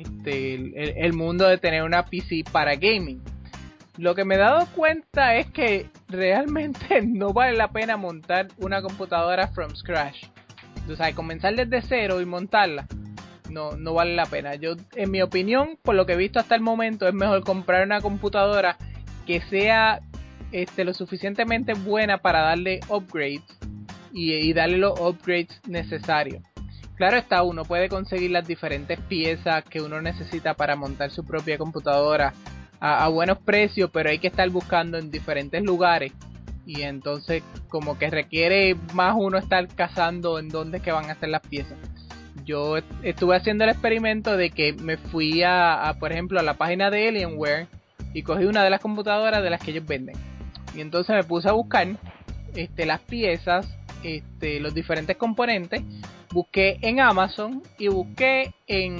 Speaker 1: el mundo de tener una PC para gaming. Lo que me he dado cuenta es que realmente no vale la pena montar una computadora from scratch. O sea, comenzar desde cero y montarla no vale la pena. Yo, en mi opinión, por lo que he visto hasta el momento, es mejor comprar una computadora que sea lo suficientemente buena para darle upgrades y darle los upgrades necesarios. Claro está, uno puede conseguir las diferentes piezas que uno necesita para montar su propia computadora a buenos precios, pero hay que estar buscando en diferentes lugares y entonces como que requiere más uno estar cazando en dónde es que van a estar las piezas. Yo estuve haciendo el experimento de que me fui por ejemplo, a la página de Alienware y cogí una de las computadoras de las que ellos venden. Y entonces me puse a buscar las piezas, los diferentes componentes. Busqué en Amazon y busqué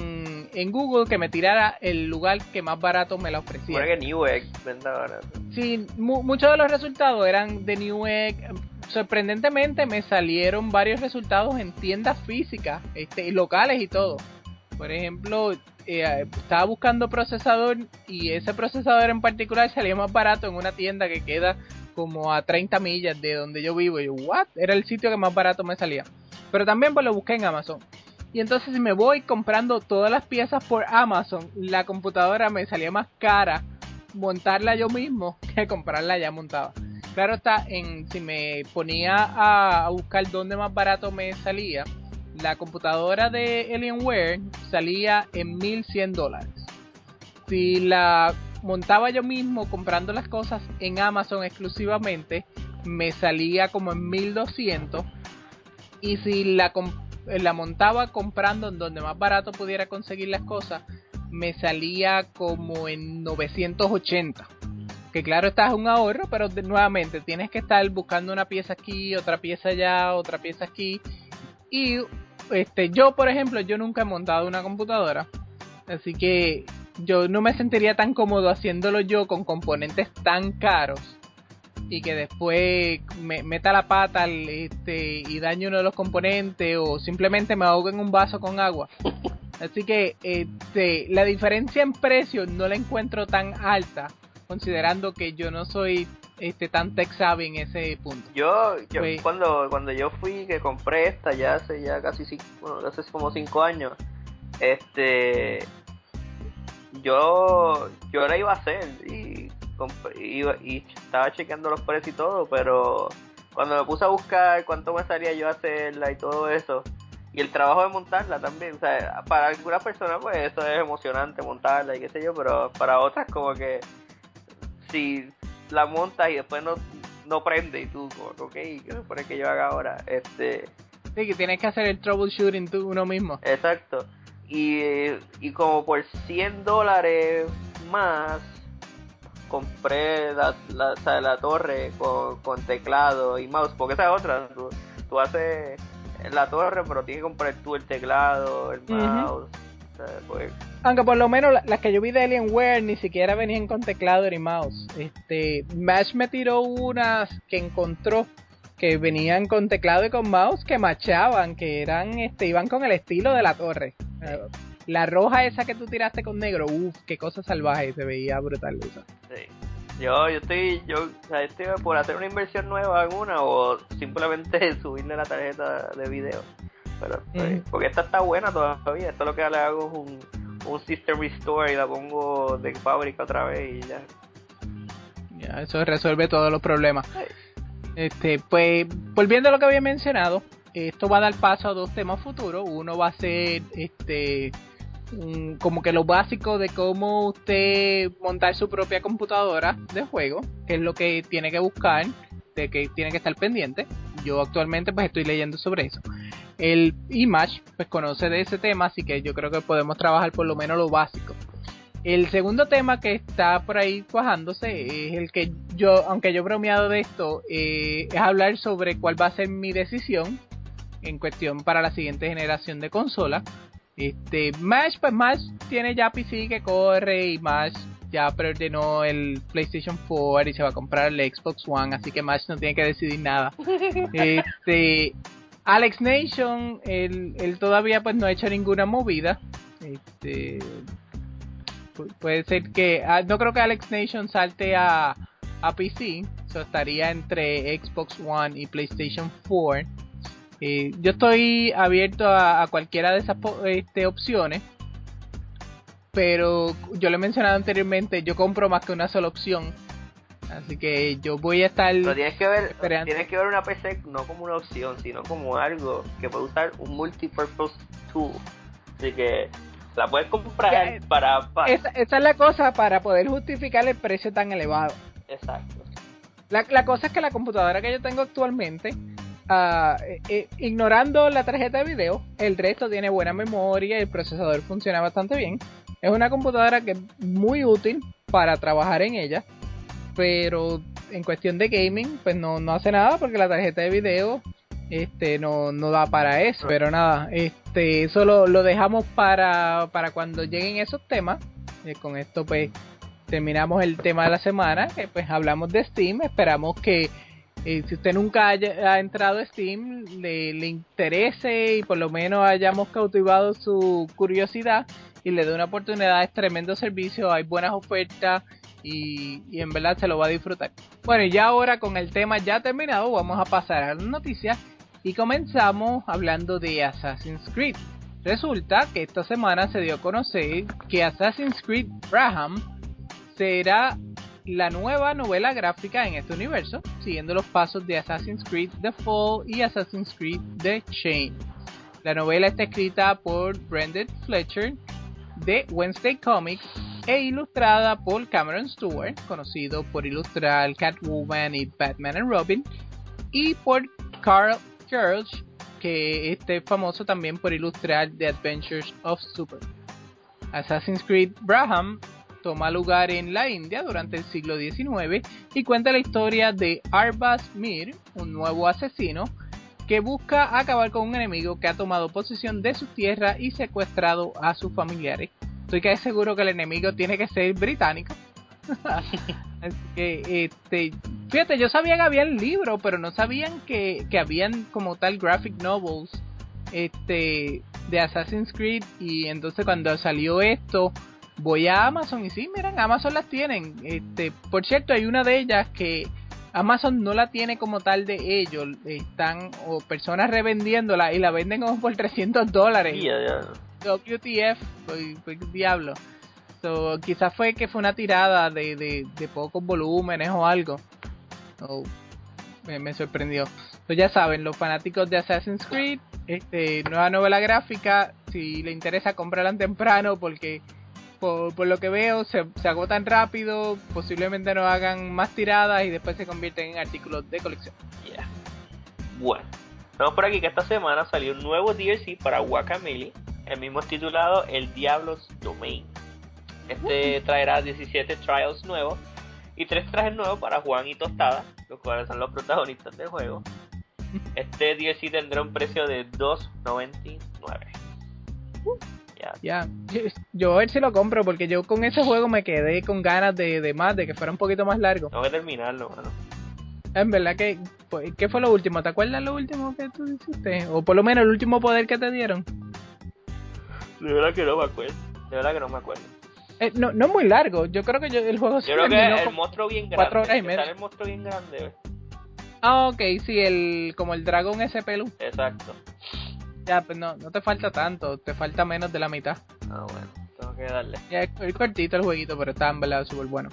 Speaker 1: en Google que me tirara el lugar que más barato me la ofrecía.
Speaker 2: Bueno, que Newegg venda barato.
Speaker 1: Sí, muchos de los resultados eran de Newegg. Sorprendentemente me salieron varios resultados en tiendas físicas, locales y todo. Por ejemplo, estaba buscando procesador y ese procesador en particular salía más barato en una tienda que queda como a 30 millas de donde yo vivo. Y yo, ¿what? Era el sitio que más barato me salía. Pero también pues lo busqué en Amazon. Y entonces si me voy comprando todas las piezas por Amazon, la computadora me salía más cara montarla yo mismo que comprarla ya montada. Claro está, si me ponía a buscar dónde más barato me salía, la computadora de Alienware salía en $1,100. Si la montaba yo mismo comprando las cosas en Amazon exclusivamente, me salía como en 1,200. Y si la montaba comprando en donde más barato pudiera conseguir las cosas, me salía como en 980. Que claro, está es un ahorro, pero nuevamente tienes que estar buscando una pieza aquí, otra pieza allá, otra pieza aquí. Y yo, por ejemplo, yo nunca he montado una computadora, así que yo no me sentiría tan cómodo haciéndolo yo con componentes tan caros y que después me meta la pata y dañe uno de los componentes o simplemente me ahogue en un vaso con agua. Así que la diferencia en precio no la encuentro tan alta, considerando que yo no soy tan tech savvy en ese punto.
Speaker 2: Yo
Speaker 1: Pues,
Speaker 2: cuando yo fui que compré esta ya hace ya casi hace como 5 años, yo la iba a hacer y y estaba chequeando los precios y todo, pero cuando me puse a buscar cuánto me salía yo hacerla y todo eso, y el trabajo de montarla también, o sea, para algunas personas pues eso es emocionante montarla y qué sé yo, pero para otras como que si la montas y después no prende y tú, ok, ¿qué se supone que yo haga ahora?
Speaker 1: Sí, que tienes que hacer el troubleshooting tú uno mismo.
Speaker 2: Exacto. Y como por $100 más compré la torre con teclado y mouse, porque esa es otra, tú haces la torre pero tienes que comprar tú el teclado, el mouse, pues.
Speaker 1: Aunque por lo menos las que yo vi de Alienware ni siquiera venían con teclado ni mouse. Mash me tiró unas que encontró que venían con teclado y con mouse que machaban, que eran, iban con el estilo de la torre. La roja esa que tú tiraste con negro, qué cosa salvaje, se veía brutal esa.
Speaker 2: Sí. Yo estoy por hacer una inversión nueva en una o simplemente subirle la tarjeta de video. Pero porque esta está buena todavía, esto lo que le hago es un system restore y la pongo de fábrica otra vez y ya.
Speaker 1: Ya, eso resuelve todos los problemas.
Speaker 2: Sí.
Speaker 1: Pues volviendo a lo que había mencionado, esto va a dar paso a dos temas futuros. Uno va a ser como que lo básico de cómo usted montar su propia computadora de juego, que es lo que tiene que buscar, de que tiene que estar pendiente. Yo actualmente pues estoy leyendo sobre eso. El Image pues conoce de ese tema, así que yo creo que podemos trabajar por lo menos lo básico. El segundo tema que está por ahí cuajándose es el que yo, aunque yo he bromeado de esto, es hablar sobre cuál va a ser mi decisión en cuestión para la siguiente generación de consola. Mash tiene ya PC que corre y Mash ya preordenó el PlayStation 4 y se va a comprar el Xbox One, así que Mash no tiene que decidir nada. Alex Nation, él todavía pues no ha hecho ninguna movida. Puede ser que no creo que Alex Nation salte a PC, estaría entre Xbox One y PlayStation 4. Yo estoy abierto a cualquiera de esas opciones, pero yo lo he mencionado anteriormente, yo compro más que una sola opción, así que yo voy a estar
Speaker 2: pero tienes que
Speaker 1: esperando.
Speaker 2: una PC no como una opción, sino como algo que puede usar un multipurpose tool, así que la puedes comprar para...
Speaker 1: Esa es la cosa para poder justificar el precio tan elevado.
Speaker 2: Exacto.
Speaker 1: La cosa es que la computadora que yo tengo actualmente, ignorando la tarjeta de video, el resto tiene buena memoria y el procesador funciona bastante bien. Es una computadora que es muy útil para trabajar en ella, pero en cuestión de gaming pues no hace nada porque la tarjeta de video no da para eso. Pero nada, eso lo dejamos para cuando lleguen esos temas. Con esto pues terminamos el tema de la semana, que pues hablamos de Steam. Esperamos que si usted nunca ha entrado a Steam, le interese y por lo menos hayamos cautivado su curiosidad y le dé una oportunidad. Es tremendo servicio, hay buenas ofertas y en verdad se lo va a disfrutar. Bueno, y ya ahora con el tema ya terminado, vamos a pasar a las noticias y comenzamos hablando de Assassin's Creed. Resulta que esta semana se dio a conocer que Assassin's Creed Braham será la nueva novela gráfica en este universo, siguiendo los pasos de Assassin's Creed The Fall y Assassin's Creed The Chain. La novela está escrita por Brendan Fletcher de Wednesday Comics e ilustrada por Cameron Stewart, conocido por ilustrar Catwoman y Batman and Robin, y por Carl Church, que es famoso también por ilustrar The Adventures of Superman. Assassin's Creed Braham toma lugar en la India durante el siglo XIX y cuenta la historia de Arbaz Mir, un nuevo asesino que busca acabar con un enemigo que ha tomado posesión de su tierra y secuestrado a sus familiares. Estoy casi seguro que el enemigo tiene que ser británico. Así que, fíjate, yo sabía que había el libro, pero no sabían que habían como tal graphic novels de Assassin's Creed. Y entonces cuando salió esto, voy a Amazon y sí, miren, Amazon las tienen. Por cierto, hay una de ellas que Amazon no la tiene como tal de ellos, están o personas revendiéndola y la venden como por $300.
Speaker 2: Yeah.
Speaker 1: WTF, pues diablo. So, quizás fue que fue una tirada de pocos volúmenes o algo. So, me sorprendió. So, ya saben, los fanáticos de Assassin's Creed, nueva novela gráfica, si le interesa, cómprala temprano porque por lo que veo, se agotan rápido, posiblemente no hagan más tiradas y después se convierten en artículos de colección.
Speaker 2: Yeah. Bueno, vemos por aquí que esta semana salió un nuevo DLC para Guacamelee, el mismo titulado El Diablo's Domain. Este traerá 17 trials nuevos y 3 trajes nuevos para Juan y Tostada, los cuales son los protagonistas del juego. Este DLC tendrá un precio de $2.99.
Speaker 1: Ya, yo a ver si lo compro, porque yo con ese juego me quedé con ganas de más, de que fuera un poquito más largo.
Speaker 2: Tengo que terminarlo, mano.
Speaker 1: En verdad que, ¿qué fue lo último? ¿Te acuerdas lo último que tú hiciste? O por lo menos el último poder que te dieron.
Speaker 2: De verdad que no me acuerdo.
Speaker 1: No es muy largo, yo creo que el juego se
Speaker 2: terminó. Yo creo que el monstruo bien grande.
Speaker 1: 4 horas y media.
Speaker 2: Sale el monstruo bien grande.
Speaker 1: Ah, ok, sí, como el dragón ese pelu.
Speaker 2: Exacto.
Speaker 1: Ya, pues no te falta tanto, te falta menos de la mitad.
Speaker 2: Ah, bueno, tengo que darle.
Speaker 1: Ya, es cortito el jueguito, pero está en verdad súper bueno.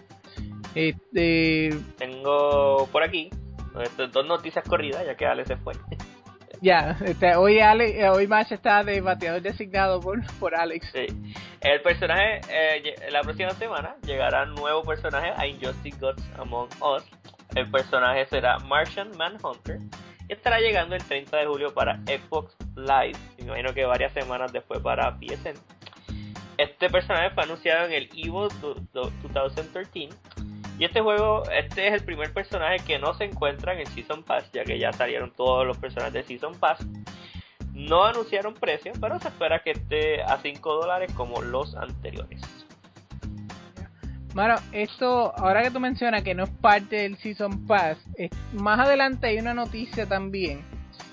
Speaker 2: Tengo por aquí 2 noticias corridas, ya que Ale se fue.
Speaker 1: Ya, hoy Mash está de bateador designado por Alex.
Speaker 2: Sí. El personaje, la próxima semana llegará un nuevo personaje a Injustice Gods Among Us. El personaje será Martian Manhunter y estará llegando el 30 de julio para Xbox Live. Me imagino que varias semanas después para PSN. Este personaje fue anunciado en el EVO 2013. Y este es el primer personaje que no se encuentra en el Season Pass, ya que ya salieron todos los personajes de Season Pass. No anunciaron precio, pero se espera que esté a $5 como los anteriores.
Speaker 1: Mano, esto, ahora que tú mencionas que no es parte del Season Pass, más adelante hay una noticia también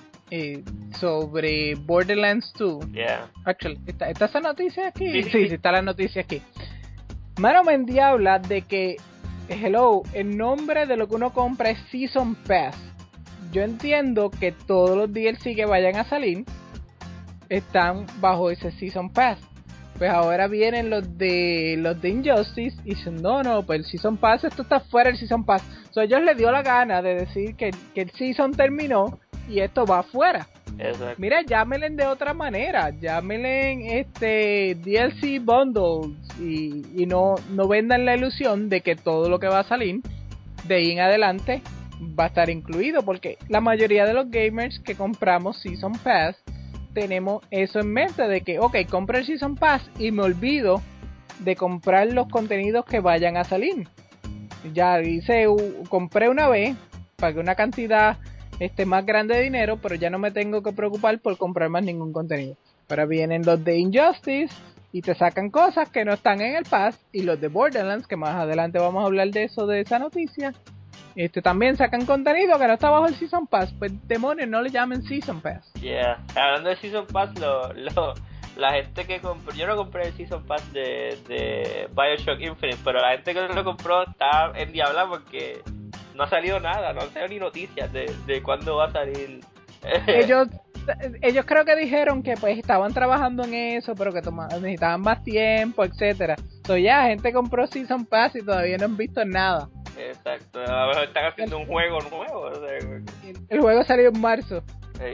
Speaker 1: sobre Borderlands 2.
Speaker 2: Yeah.
Speaker 1: Actually, ¿está esa noticia aquí?
Speaker 2: Sí,
Speaker 1: está la noticia aquí. Mano, me habla de que, el nombre de lo que uno compra es Season Pass. Yo entiendo que todos los DLC que vayan a salir están bajo ese Season Pass. Pues ahora vienen los de Injustice y dicen, no, pues el Season Pass, esto está fuera del Season Pass. So, ellos les dio la gana de decir que el Season terminó y esto va afuera.
Speaker 2: Exacto.
Speaker 1: Mira, llámenle de otra manera, llámenle DLC Bundles y no vendan la ilusión de que todo lo que va a salir de ahí en adelante va a estar incluido, porque la mayoría de los gamers que compramos Season Pass tenemos eso en mente, de que compro el Season Pass y me olvido de comprar los contenidos que vayan a salir. Ya compré una vez, pagué una cantidad más grande de dinero, pero ya no me tengo que preocupar por comprar más ningún contenido. Ahora vienen los de Injustice y te sacan cosas que no están en el Pass, y los de Borderlands, que más adelante vamos a hablar de esa noticia, también sacan contenido que no está bajo el Season Pass. Pues demonios, no le llamen Season Pass.
Speaker 2: Yeah. Hablando de Season Pass, la gente que compró, yo no compré el Season Pass de Bioshock Infinite, pero la gente que lo compró está endiablada porque no ha salido nada, no ha salido ni noticias de cuándo va a salir.
Speaker 1: Ellos creo que dijeron que pues estaban trabajando en eso, pero que necesitaban más tiempo, etcétera. Ya gente compró Season Pass y todavía no han visto nada.
Speaker 2: Exacto, a lo mejor están haciendo un juego nuevo. O sea,
Speaker 1: el juego salió en marzo.
Speaker 2: Hey.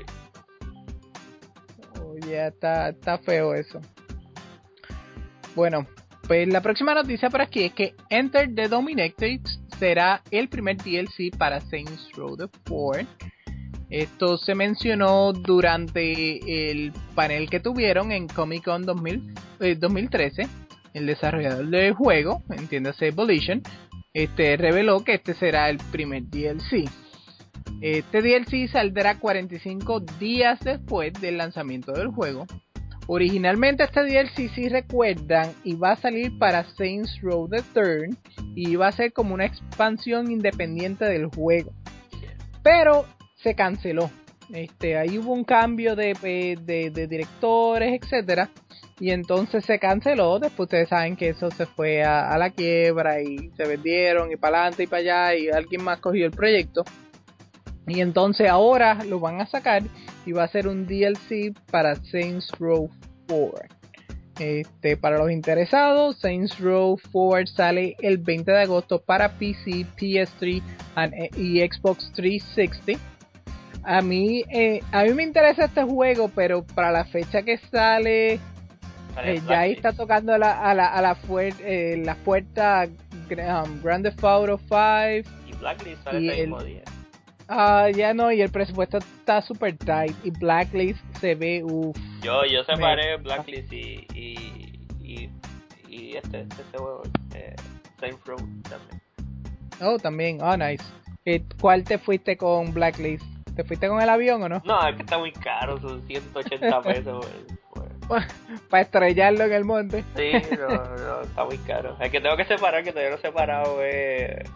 Speaker 1: Ya está feo eso. Bueno, pues la próxima noticia por aquí es que Enter the Dominatrix será el primer DLC para Saints Row the 4. Esto se mencionó durante el panel que tuvieron en Comic Con 2013. El desarrollador del juego, entiéndase Volition, reveló que este será el primer DLC. Este DLC saldrá 45 días después del lanzamiento del juego. Originalmente este DLC, si recuerdan, iba a salir para Saints Row the Third y iba a ser como una expansión independiente del juego, pero se canceló. Ahí hubo un cambio de directores, etcétera, y entonces se canceló. Después ustedes saben que eso se fue a la quiebra y se vendieron y para adelante y para allá, y alguien más cogió el proyecto. Y entonces ahora lo van a sacar y va a ser un DLC para Saints Row 4. Para los interesados, Saints Row 4 sale el 20 de agosto para PC, PS3 y Xbox 360. A mí me interesa este juego, pero para la fecha que sale, Ya ahí está tocando la puerta Grand Theft Auto 5.
Speaker 2: Y Blacklist sale ese mismo día.
Speaker 1: Ya no, y el presupuesto está super tight. Y Blacklist se ve,
Speaker 2: Yo separé Blacklist y este juego, Saints Row también.
Speaker 1: Oh, también, nice. ¿Cuál te fuiste con Blacklist? ¿Te fuiste con el avión o no?
Speaker 2: No, es que está muy caro, son 180 pesos.
Speaker 1: Para estrellarlo en el monte.
Speaker 2: Sí, no, está muy caro. El que tengo que separar, que todavía no he separado, es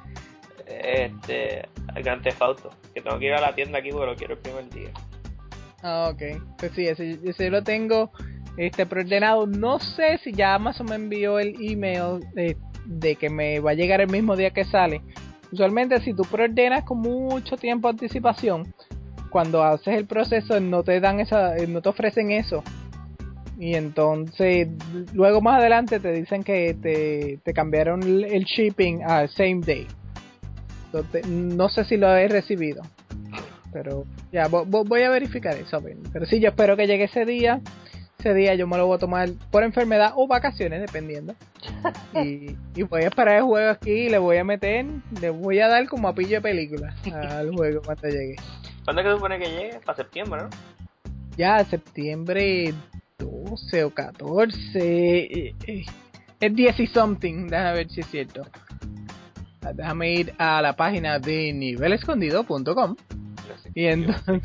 Speaker 2: el Grand Theft Auto, que tengo que ir a la tienda aquí porque lo quiero el primer día.
Speaker 1: Ok. Pues sí, ese lo tengo preordenado. No sé si ya Amazon me envió el email de que me va a llegar el mismo día que sale. Usualmente si tú preordenas con mucho tiempo de anticipación, cuando haces el proceso no te dan no te ofrecen eso. Y entonces luego más adelante te dicen que te cambiaron el shipping a same day. Entonces, no sé si lo he recibido, pero ya voy a verificar eso. Pero sí, yo espero que llegue ese día. Ese día yo me lo voy a tomar por enfermedad o vacaciones, dependiendo. Y voy a esperar el juego aquí y le voy a dar como a pillo de película al juego cuando llegue.
Speaker 2: ¿Cuándo es que supone que llegue? Para septiembre, ¿no?
Speaker 1: Ya, septiembre 12 o 14. Es 10 y something, déjame ver si es cierto. Déjame ir a la página de nivelescondido.com y entonces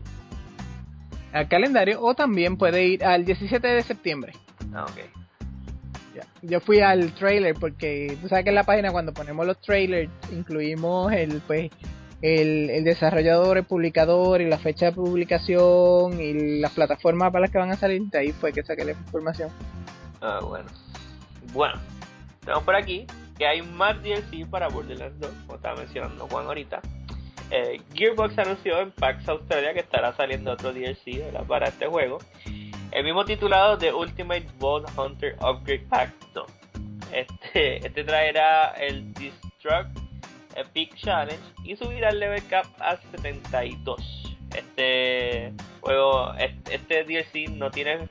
Speaker 1: al calendario, o también puede ir al 17 de septiembre.
Speaker 2: Ok.
Speaker 1: Ya. Yo fui al trailer porque tú sabes que en la página cuando ponemos los trailers incluimos el desarrollador, el publicador y la fecha de publicación y las plataformas para las que van a salir. De ahí fue que saqué la información.
Speaker 2: Bueno, tenemos por aquí que hay más DLC para Borderlands 2, como estaba mencionando Juan ahorita. Gearbox anunció en PAX Australia que estará saliendo otro DLC, ¿verdad?, para este juego, el mismo titulado The Ultimate Vault Hunter Upgrade Pack 2. Este traerá el Destruct Peak Challenge y subirá el level cap a 72. Este juego, este DLC no tiene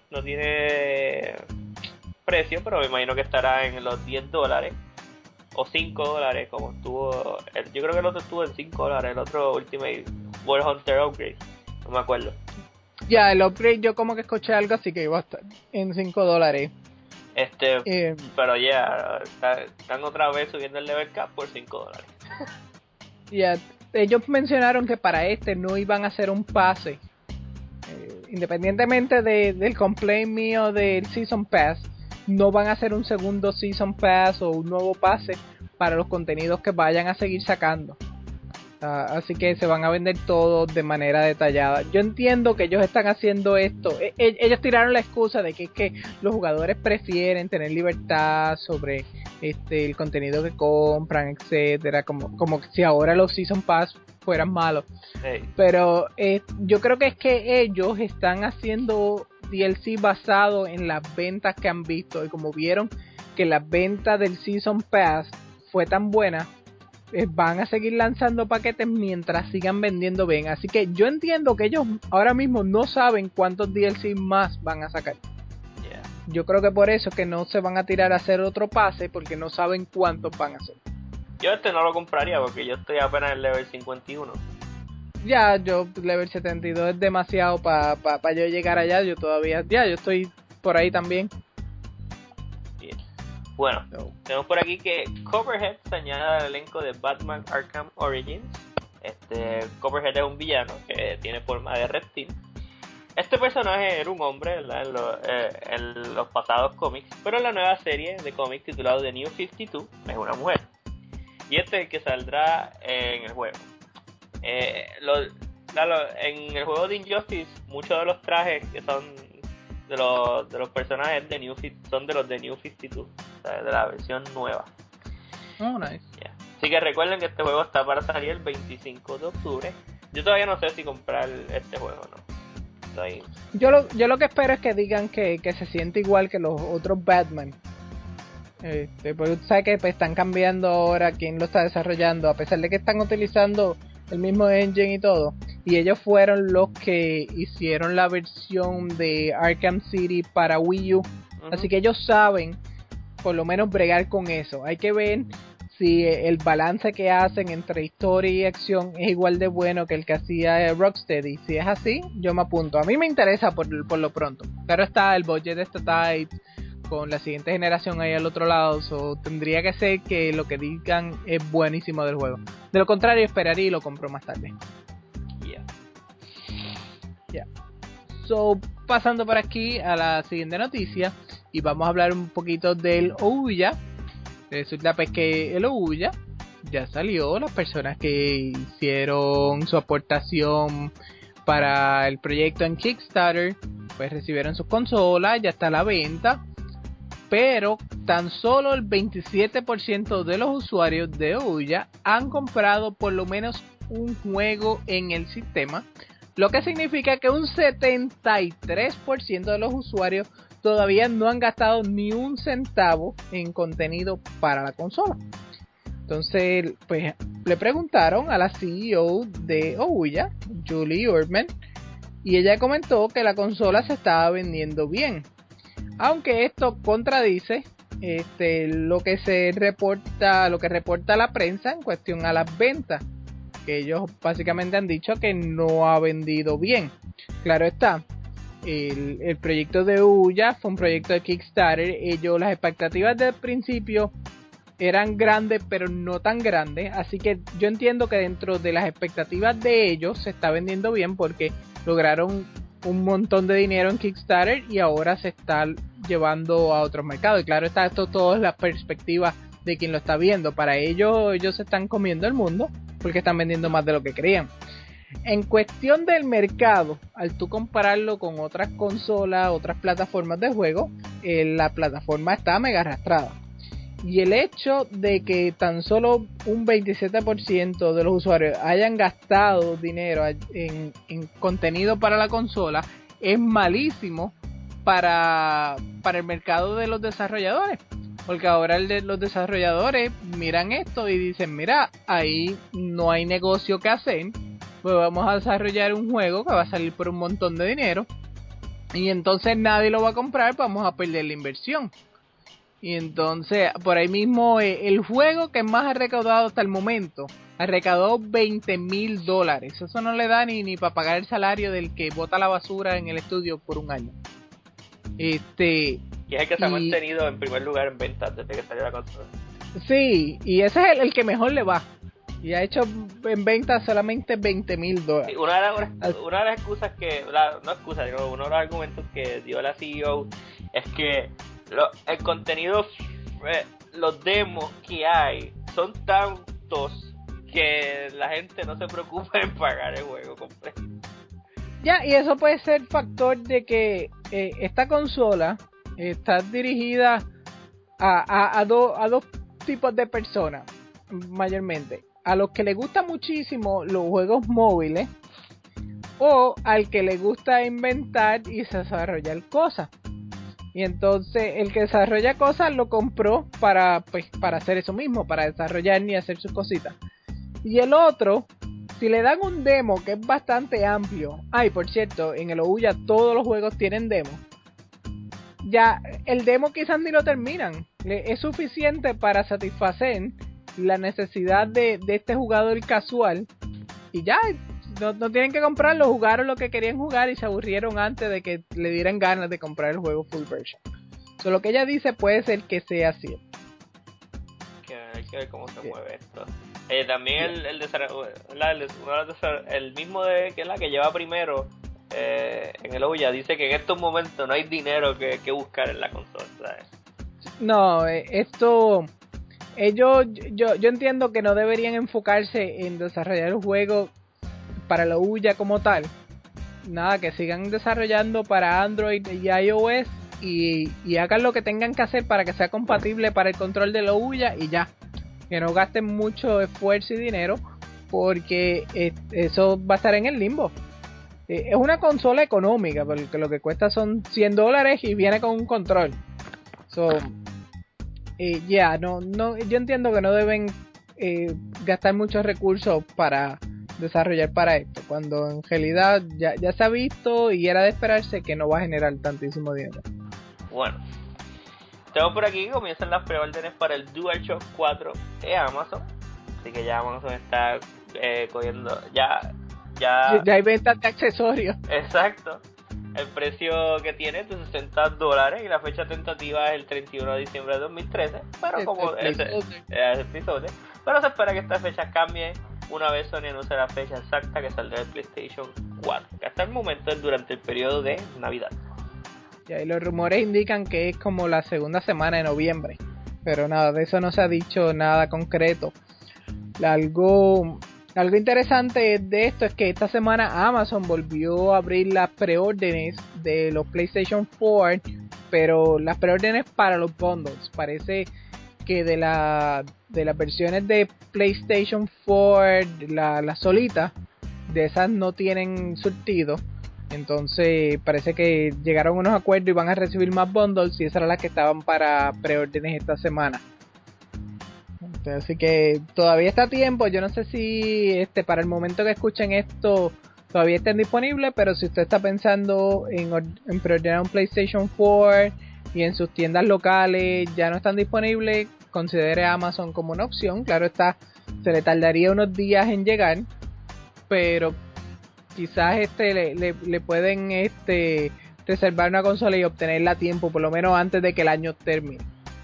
Speaker 2: precio, pero me imagino que estará en los $10 o $5, como estuvo yo creo que el otro estuvo en $5, el otro Ultimate World Hunter Upgrade, no me acuerdo.
Speaker 1: Ya, el upgrade yo como que escuché algo así que iba a estar en $5.
Speaker 2: Pero ya, están otra vez subiendo el level cap por $5.
Speaker 1: Ya, ellos mencionaron que para no iban a hacer un pase. Independientemente del complaint mío del Season Pass, no van a hacer un segundo Season Pass o un nuevo pase para los contenidos que vayan a seguir sacando. Así que se van a vender todos de manera detallada. Yo entiendo que ellos están haciendo esto. Ellos tiraron la excusa de que es que los jugadores prefieren tener libertad sobre el contenido que compran, etcétera, como si ahora los Season Pass fueran malos.
Speaker 2: Hey.
Speaker 1: Pero yo creo que es que ellos están haciendo DLC basado en las ventas que han visto, y como vieron que la venta del Season Pass fue tan buena, van a seguir lanzando paquetes mientras sigan vendiendo bien. Así que yo entiendo que ellos ahora mismo no saben cuántos DLC más van a sacar.
Speaker 2: Yeah.
Speaker 1: Yo creo que por eso es que no se van a tirar a hacer otro pase, porque no saben cuántos van a hacer.
Speaker 2: Yo no lo compraría porque yo estoy apenas en level 51.
Speaker 1: Ya, yo level 72 es demasiado para yo llegar allá. Yo estoy por ahí también.
Speaker 2: Bien. Bueno, tenemos por aquí que Copperhead se añade al elenco de Batman Arkham Origins. Copperhead es un villano que tiene forma de reptil. Este personaje era un hombre, ¿verdad?, en los pasados cómics, pero en la nueva serie de cómics titulado The New 52 es una mujer. Y este es el que saldrá en el juego. En el juego de Injustice, muchos de los trajes que son de los personajes de son de los de New 52, o sea, de la versión nueva.
Speaker 1: Oh, nice.
Speaker 2: Yeah. Así que recuerden que este juego está para salir el 25 de octubre. Yo todavía no sé si comprar este juego o no.
Speaker 1: Yo lo que espero es que digan que se siente igual que los otros Batman. Porque tú sabes que pues, están cambiando ahora quién lo está desarrollando, a pesar de que están utilizando el mismo engine y todo. Y ellos fueron los que hicieron la versión de Arkham City para Wii U, Así que ellos saben por lo menos bregar con eso. Hay que ver si el balance que hacen entre historia y acción es igual de bueno que el que hacía Rocksteady. Si es así, yo me apunto. A mí me interesa por lo pronto. Claro está, el budget está tight, con la siguiente generación ahí al otro lado, so tendría que ser que lo que digan es buenísimo del juego. De lo contrario, esperaría y lo compro más tarde. Yeah. So, pasando por aquí a la siguiente noticia, y vamos a hablar un poquito del Ouya. Resulta pues que el Ouya ya salió. Las personas que hicieron su aportación para el proyecto en Kickstarter pues recibieron sus consolas, ya está a la venta. Pero tan solo el 27% de los usuarios de Ouya han comprado por lo menos un juego en el sistema, lo que significa que un 73% de los usuarios todavía no han gastado ni un centavo en contenido para la consola. Entonces, pues le preguntaron a la CEO de Ouya, Julie Urban, y ella comentó que la consola se estaba vendiendo bien. Aunque esto contradice lo que reporta la prensa en cuestión a las ventas, que ellos básicamente han dicho que no ha vendido bien. Claro está, el proyecto de Ouya fue un proyecto de Kickstarter. Las expectativas del principio eran grandes, pero no tan grandes, así que yo entiendo que dentro de las expectativas de ellos se está vendiendo bien porque lograron un montón de dinero en Kickstarter y ahora se está llevando a otros mercados. Y claro está, esto todo es la perspectiva de quien lo está viendo. Para ellos se están comiendo el mundo porque están vendiendo más de lo que creían. En cuestión del mercado, al tú compararlo con otras consolas, otras plataformas de juego, la plataforma está mega arrastrada. Y el hecho de que tan solo un 27% de los usuarios hayan gastado dinero en contenido para la consola es malísimo para el mercado de los desarrolladores. Porque ahora los desarrolladores miran esto y dicen, mira, ahí no hay negocio que hacer, pues vamos a desarrollar un juego que va a salir por un montón de dinero y entonces nadie lo va a comprar, vamos a perder la inversión. Y entonces, por ahí mismo, el juego que más ha recaudado hasta el momento, ha recaudado $20,000. Eso no le da ni para pagar el salario del que bota la basura en el estudio por un año.
Speaker 2: Y es el que se ha mantenido en primer lugar en ventas desde que salió la consola.
Speaker 1: Sí, y ese es el que mejor le va. Y ha hecho en ventas solamente $20,000.
Speaker 2: Sí, una de las excusas que, no excusas, sino uno de los argumentos que dio la CEO es que el contenido, los demos que hay son tantos que la gente no se preocupa en pagar el juego completo.
Speaker 1: Ya, y eso puede ser factor de que esta consola está dirigida a dos tipos de personas, mayormente. A los que les gustan muchísimo los juegos móviles o al que le gusta inventar y desarrollar cosas. Y entonces el que desarrolla cosas lo compró para hacer eso mismo, para desarrollar y hacer sus cositas. Y el otro, si le dan un demo que es bastante amplio, y por cierto, en el Ouya todos los juegos tienen demo, ya el demo quizás ni lo terminan. Es suficiente para satisfacer la necesidad de este jugador casual y ya no tienen que comprarlo, jugaron lo que querían jugar y se aburrieron antes de que le dieran ganas de comprar el juego full version. So, lo que ella dice puede ser que sea cierto.
Speaker 2: Hay que ver cómo se mueve esto. También el mismo que es la que lleva primero en el Ouya dice que en estos momentos no hay dinero que buscar en la consola, ¿sabes?
Speaker 1: No, esto yo entiendo que no deberían enfocarse en desarrollar el juego para la Ouya como tal. Nada, que sigan desarrollando para Android y iOS y hagan lo que tengan que hacer para que sea compatible para el control de la Ouya y ya. Que no gasten mucho esfuerzo y dinero porque eso va a estar en el limbo. Es una consola económica porque lo que cuesta son $100 y viene con un control. So, yo entiendo que no deben gastar muchos recursos para desarrollar para esto, cuando en realidad ya se ha visto y era de esperarse que no va a generar tantísimo dinero.
Speaker 2: Bueno, Tengo por aquí que comienzan las preórdenes para el DualShock 4 de Amazon. Así que ya Amazon está cogiendo. Ya.
Speaker 1: Ya hay ventas de accesorios.
Speaker 2: Exacto. El precio que tiene es de $60 y la fecha tentativa es el 31 de diciembre de 2013. Pero como es el placeholder. Pero se espera que esta fecha cambie una vez Sony anuncie la fecha exacta que saldrá el PlayStation 4. Que hasta el momento es durante el periodo de Navidad.
Speaker 1: Y los rumores indican que es como la segunda semana de noviembre. Pero nada, de eso no se ha dicho nada concreto. Algo interesante de esto es que esta semana Amazon volvió a abrir las preórdenes de los PlayStation 4, pero las preórdenes para los bundles. Parece que de las versiones de PlayStation 4, la solita, de esas no tienen surtido. Entonces parece que llegaron a unos acuerdos y van a recibir más bundles y esas eran las que estaban para preórdenes esta semana. Así que todavía está a tiempo. Yo no sé si para el momento que escuchen esto todavía estén disponibles, pero si usted está pensando en preordenar un PlayStation 4 y en sus tiendas locales ya no están disponibles, considere Amazon como una opción. Claro está, se le tardaría unos días en llegar, pero quizás le pueden reservar una consola y obtenerla a tiempo, por lo menos antes de que el año termine.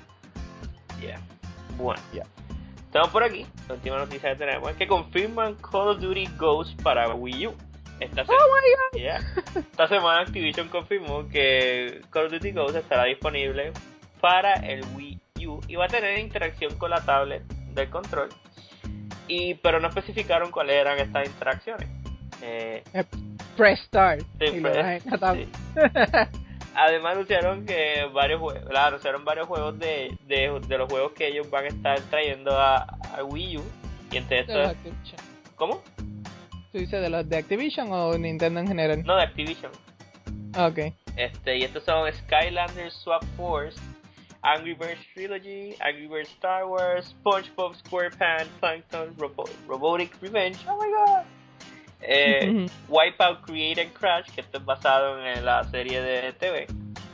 Speaker 2: Bueno, estamos por aquí. La última noticia que tenemos es que confirman Call of Duty Ghost para Wii U. Esta semana Activision confirmó que Call of Duty Ghost estará disponible para el Wii U y va a tener interacción con la tablet del control, pero no especificaron cuáles eran estas interacciones.
Speaker 1: Press Start.
Speaker 2: Sí. Además anunciaron que varios juegos de los juegos que ellos van a estar trayendo a Wii U. Y entre estos, ¿cómo?
Speaker 1: ¿Tú dices de los de Activision o Nintendo en general?
Speaker 2: No, de Activision.
Speaker 1: Okay.
Speaker 2: Y estos son Skylanders Swap Force, Angry Birds Trilogy, Angry Birds Star Wars, SpongeBob SquarePants, Plankton, Robotic Revenge. Oh my god. Wipeout Create and Crash, que esto es basado en la serie de TV.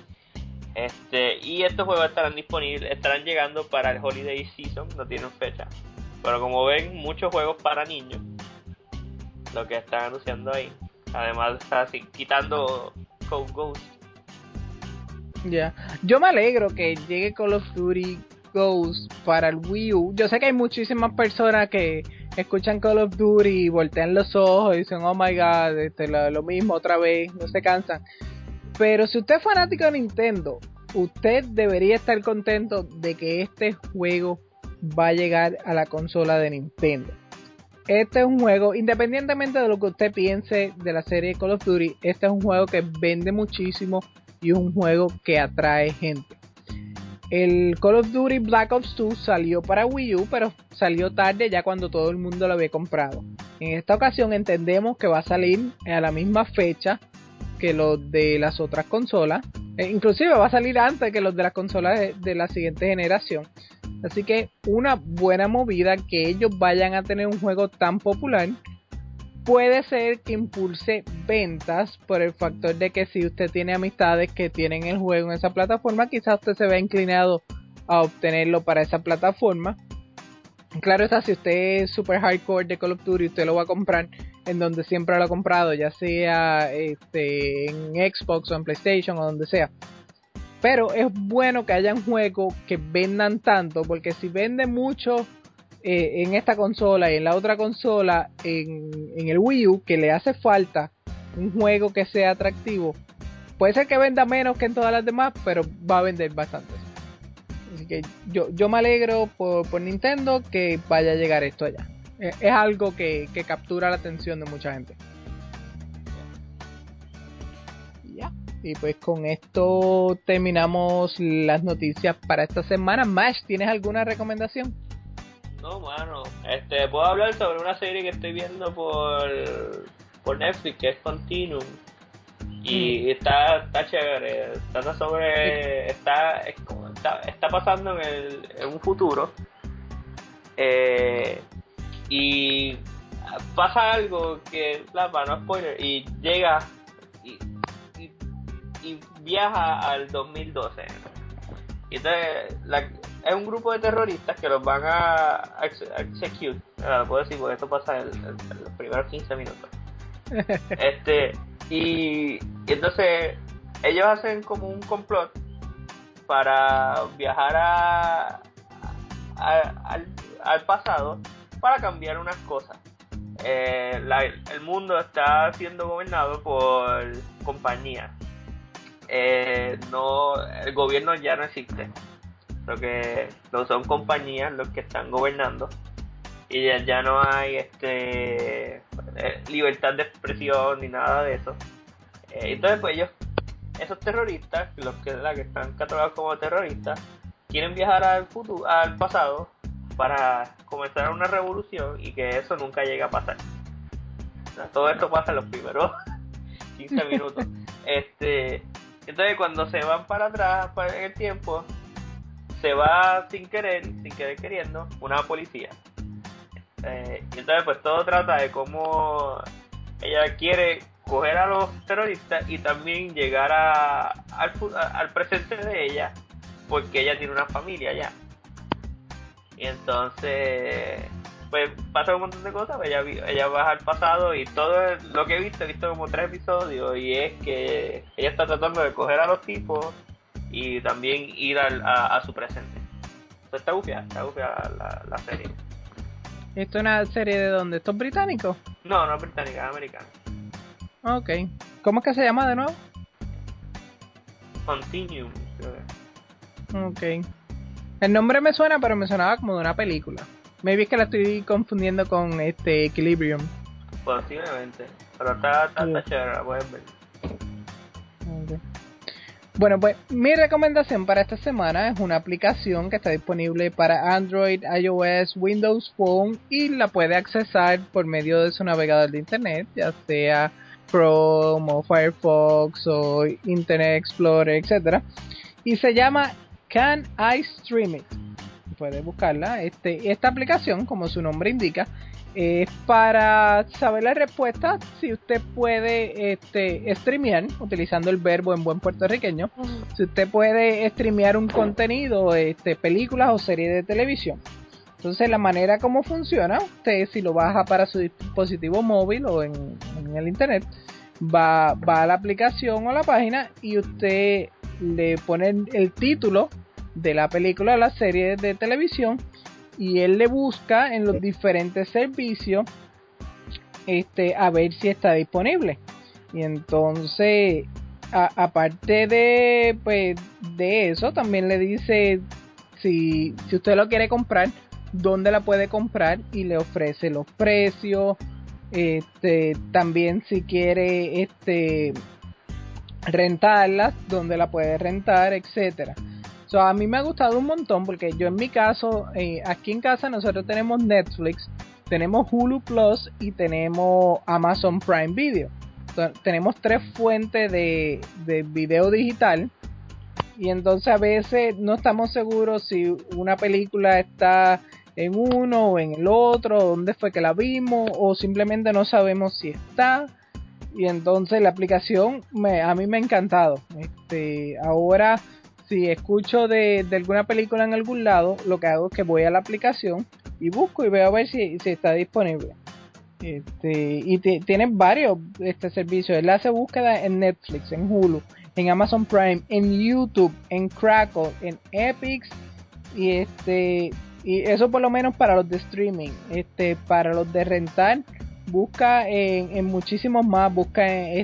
Speaker 2: Y estos juegos estarán llegando para el Holiday Season, no tienen fecha. Pero como ven, muchos juegos para niños, lo que están anunciando ahí. Además, así, quitando Code Ghost.
Speaker 1: Ya, yo me alegro que llegue Call of Duty Ghost para el Wii U. Yo sé que hay muchísimas personas que escuchan Call of Duty y voltean los ojos y dicen, oh my god, lo mismo otra vez, no se cansan. Pero si usted es fanático de Nintendo, usted debería estar contento de que este juego va a llegar a la consola de Nintendo. Este es un juego, independientemente de lo que usted piense de la serie Call of Duty, este es un juego que vende muchísimo y es un juego que atrae gente. El Call of Duty Black Ops 2 salió para Wii U, pero salió tarde ya cuando todo el mundo lo había comprado. En esta ocasión entendemos que va a salir a la misma fecha que los de las otras consolas. Inclusive va a salir antes que los de las consolas de la siguiente generación. Así que una buena movida que ellos vayan a tener un juego tan popular. Puede ser que impulse ventas por el factor de que si usted tiene amistades que tienen el juego en esa plataforma, quizás usted se vea inclinado a obtenerlo para esa plataforma. Claro está, si usted es super hardcore de Call of Duty, usted lo va a comprar en donde siempre lo ha comprado, ya sea en Xbox o en PlayStation o donde sea. Pero es bueno que hayan juegos que vendan tanto, porque si vende mucho en esta consola y en la otra consola, en el Wii U, que le hace falta un juego que sea atractivo, puede ser que venda menos que en todas las demás, pero va a vender bastante. Así que yo me alegro por Nintendo que vaya a llegar esto allá. Es algo que captura la atención de mucha gente. Ya. Y pues con esto terminamos las noticias para esta semana. Mash, ¿tienes alguna recomendación?
Speaker 2: No, mano. Puedo hablar sobre una serie que estoy viendo por Netflix, que es Continuum. Y está chévere. Trata sobre. Está pasando en un futuro. Y pasa algo que, para no spoiler, y llega y viaja al 2012. Y entonces es un grupo de terroristas que los van a execute. Lo puedo decir porque esto pasa en los primeros 15 minutos. Y entonces ellos hacen como un complot para viajar al pasado para cambiar unas cosas. El mundo está siendo gobernado por compañías. El gobierno ya no existe. Lo que no son compañías los que están gobernando y ya no hay libertad de expresión ni nada de eso. Entonces pues esos terroristas, que están catalogados como terroristas, quieren viajar al pasado para comenzar una revolución y que eso nunca llegue a pasar. O sea, todo esto pasa en los primeros 15 minutos. Entonces cuando se van para atrás en el tiempo, se va sin querer queriendo, una policía. Y entonces pues todo trata de cómo ella quiere coger a los terroristas y también llegar al presente de ella, porque ella tiene una familia ya. Y entonces pues pasa un montón de cosas. Pues ella baja al pasado y todo lo que he visto como 3 episodios, y es que ella está tratando de coger a los tipos y también ir a su presente. Entonces está bufiada la serie.
Speaker 1: ¿Esto es una serie de dónde? ¿Esto es británico?
Speaker 2: No es británica, es americana.
Speaker 1: Ok. ¿Cómo es que se llama de nuevo?
Speaker 2: Continuum, creo que.
Speaker 1: Ok. El nombre me suena, pero me sonaba como de una película. Maybe es que la estoy confundiendo con Equilibrium.
Speaker 2: Posiblemente. Pero está chévere, la puedes ver.
Speaker 1: Okay. Bueno, pues mi recomendación para esta semana es una aplicación que está disponible para Android, iOS, Windows Phone, y la puede accesar por medio de su navegador de internet, ya sea Chrome o Firefox o Internet Explorer, etc. Y se llama Can I Stream It. Puede buscarla. Esta aplicación, como su nombre indica, es para saber la respuesta si usted puede streamear, utilizando el verbo en buen puertorriqueño, si usted puede streamear un contenido, películas o series de televisión. Entonces la manera como funciona, usted si lo baja para su dispositivo móvil o en el internet, va a la aplicación o la página y usted le pone el título de la película o la serie de televisión y él le busca en los diferentes servicios a ver si está disponible. Y entonces aparte de eso, también le dice si usted lo quiere comprar, dónde la puede comprar, y le ofrece los precios. También si quiere rentarlas, dónde la puede rentar, etcétera. So, a mí me ha gustado un montón porque yo en mi caso, aquí en casa nosotros tenemos Netflix, tenemos Hulu Plus y tenemos Amazon Prime Video. So, tenemos 3 fuentes de video digital, y entonces a veces no estamos seguros si una película está en uno o en el otro, dónde fue que la vimos, o simplemente no sabemos si está. Y entonces la aplicación a mí me ha encantado. Ahora, si escucho de alguna película en algún lado, lo que hago es que voy a la aplicación y busco y veo a ver si está disponible. Y tienen varios servicios. Él hace búsqueda en Netflix, en Hulu, en Amazon Prime, en YouTube, en Crackle, en Epix, y eso por lo menos para los de streaming. Para los de rentar, busca en muchísimos más. Busca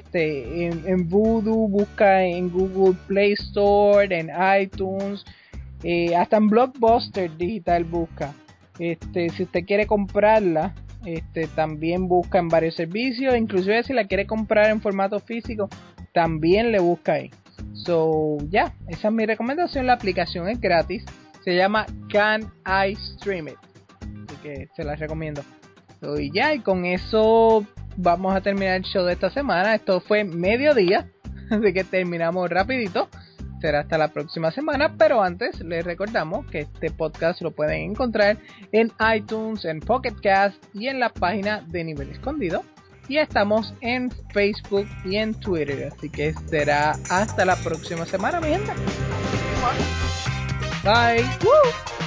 Speaker 1: en Vudu, busca en Google Play Store, en iTunes, hasta en Blockbuster Digital busca. Si usted quiere comprarla, también busca en varios servicios. Inclusive si la quiere comprar en formato físico, también le busca ahí. So, esa es mi recomendación. La aplicación es gratis, se llama Can I Stream It, así que se la recomiendo. So, y con eso vamos a terminar el show de esta semana. Esto fue mediodía, así que terminamos rapidito. Será hasta la próxima semana, pero antes les recordamos que este podcast lo pueden encontrar en iTunes, en Pocket Cast y en la página de Nivel Escondido. Y estamos en Facebook y en Twitter, así que será hasta la próxima semana, mi gente. Bye. Woo!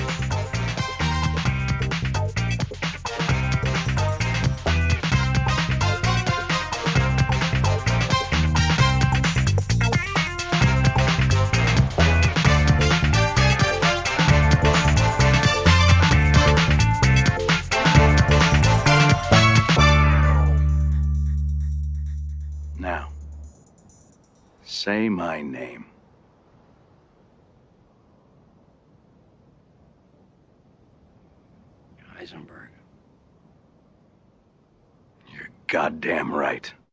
Speaker 3: Now, say my name. Heisenberg. You're goddamn right.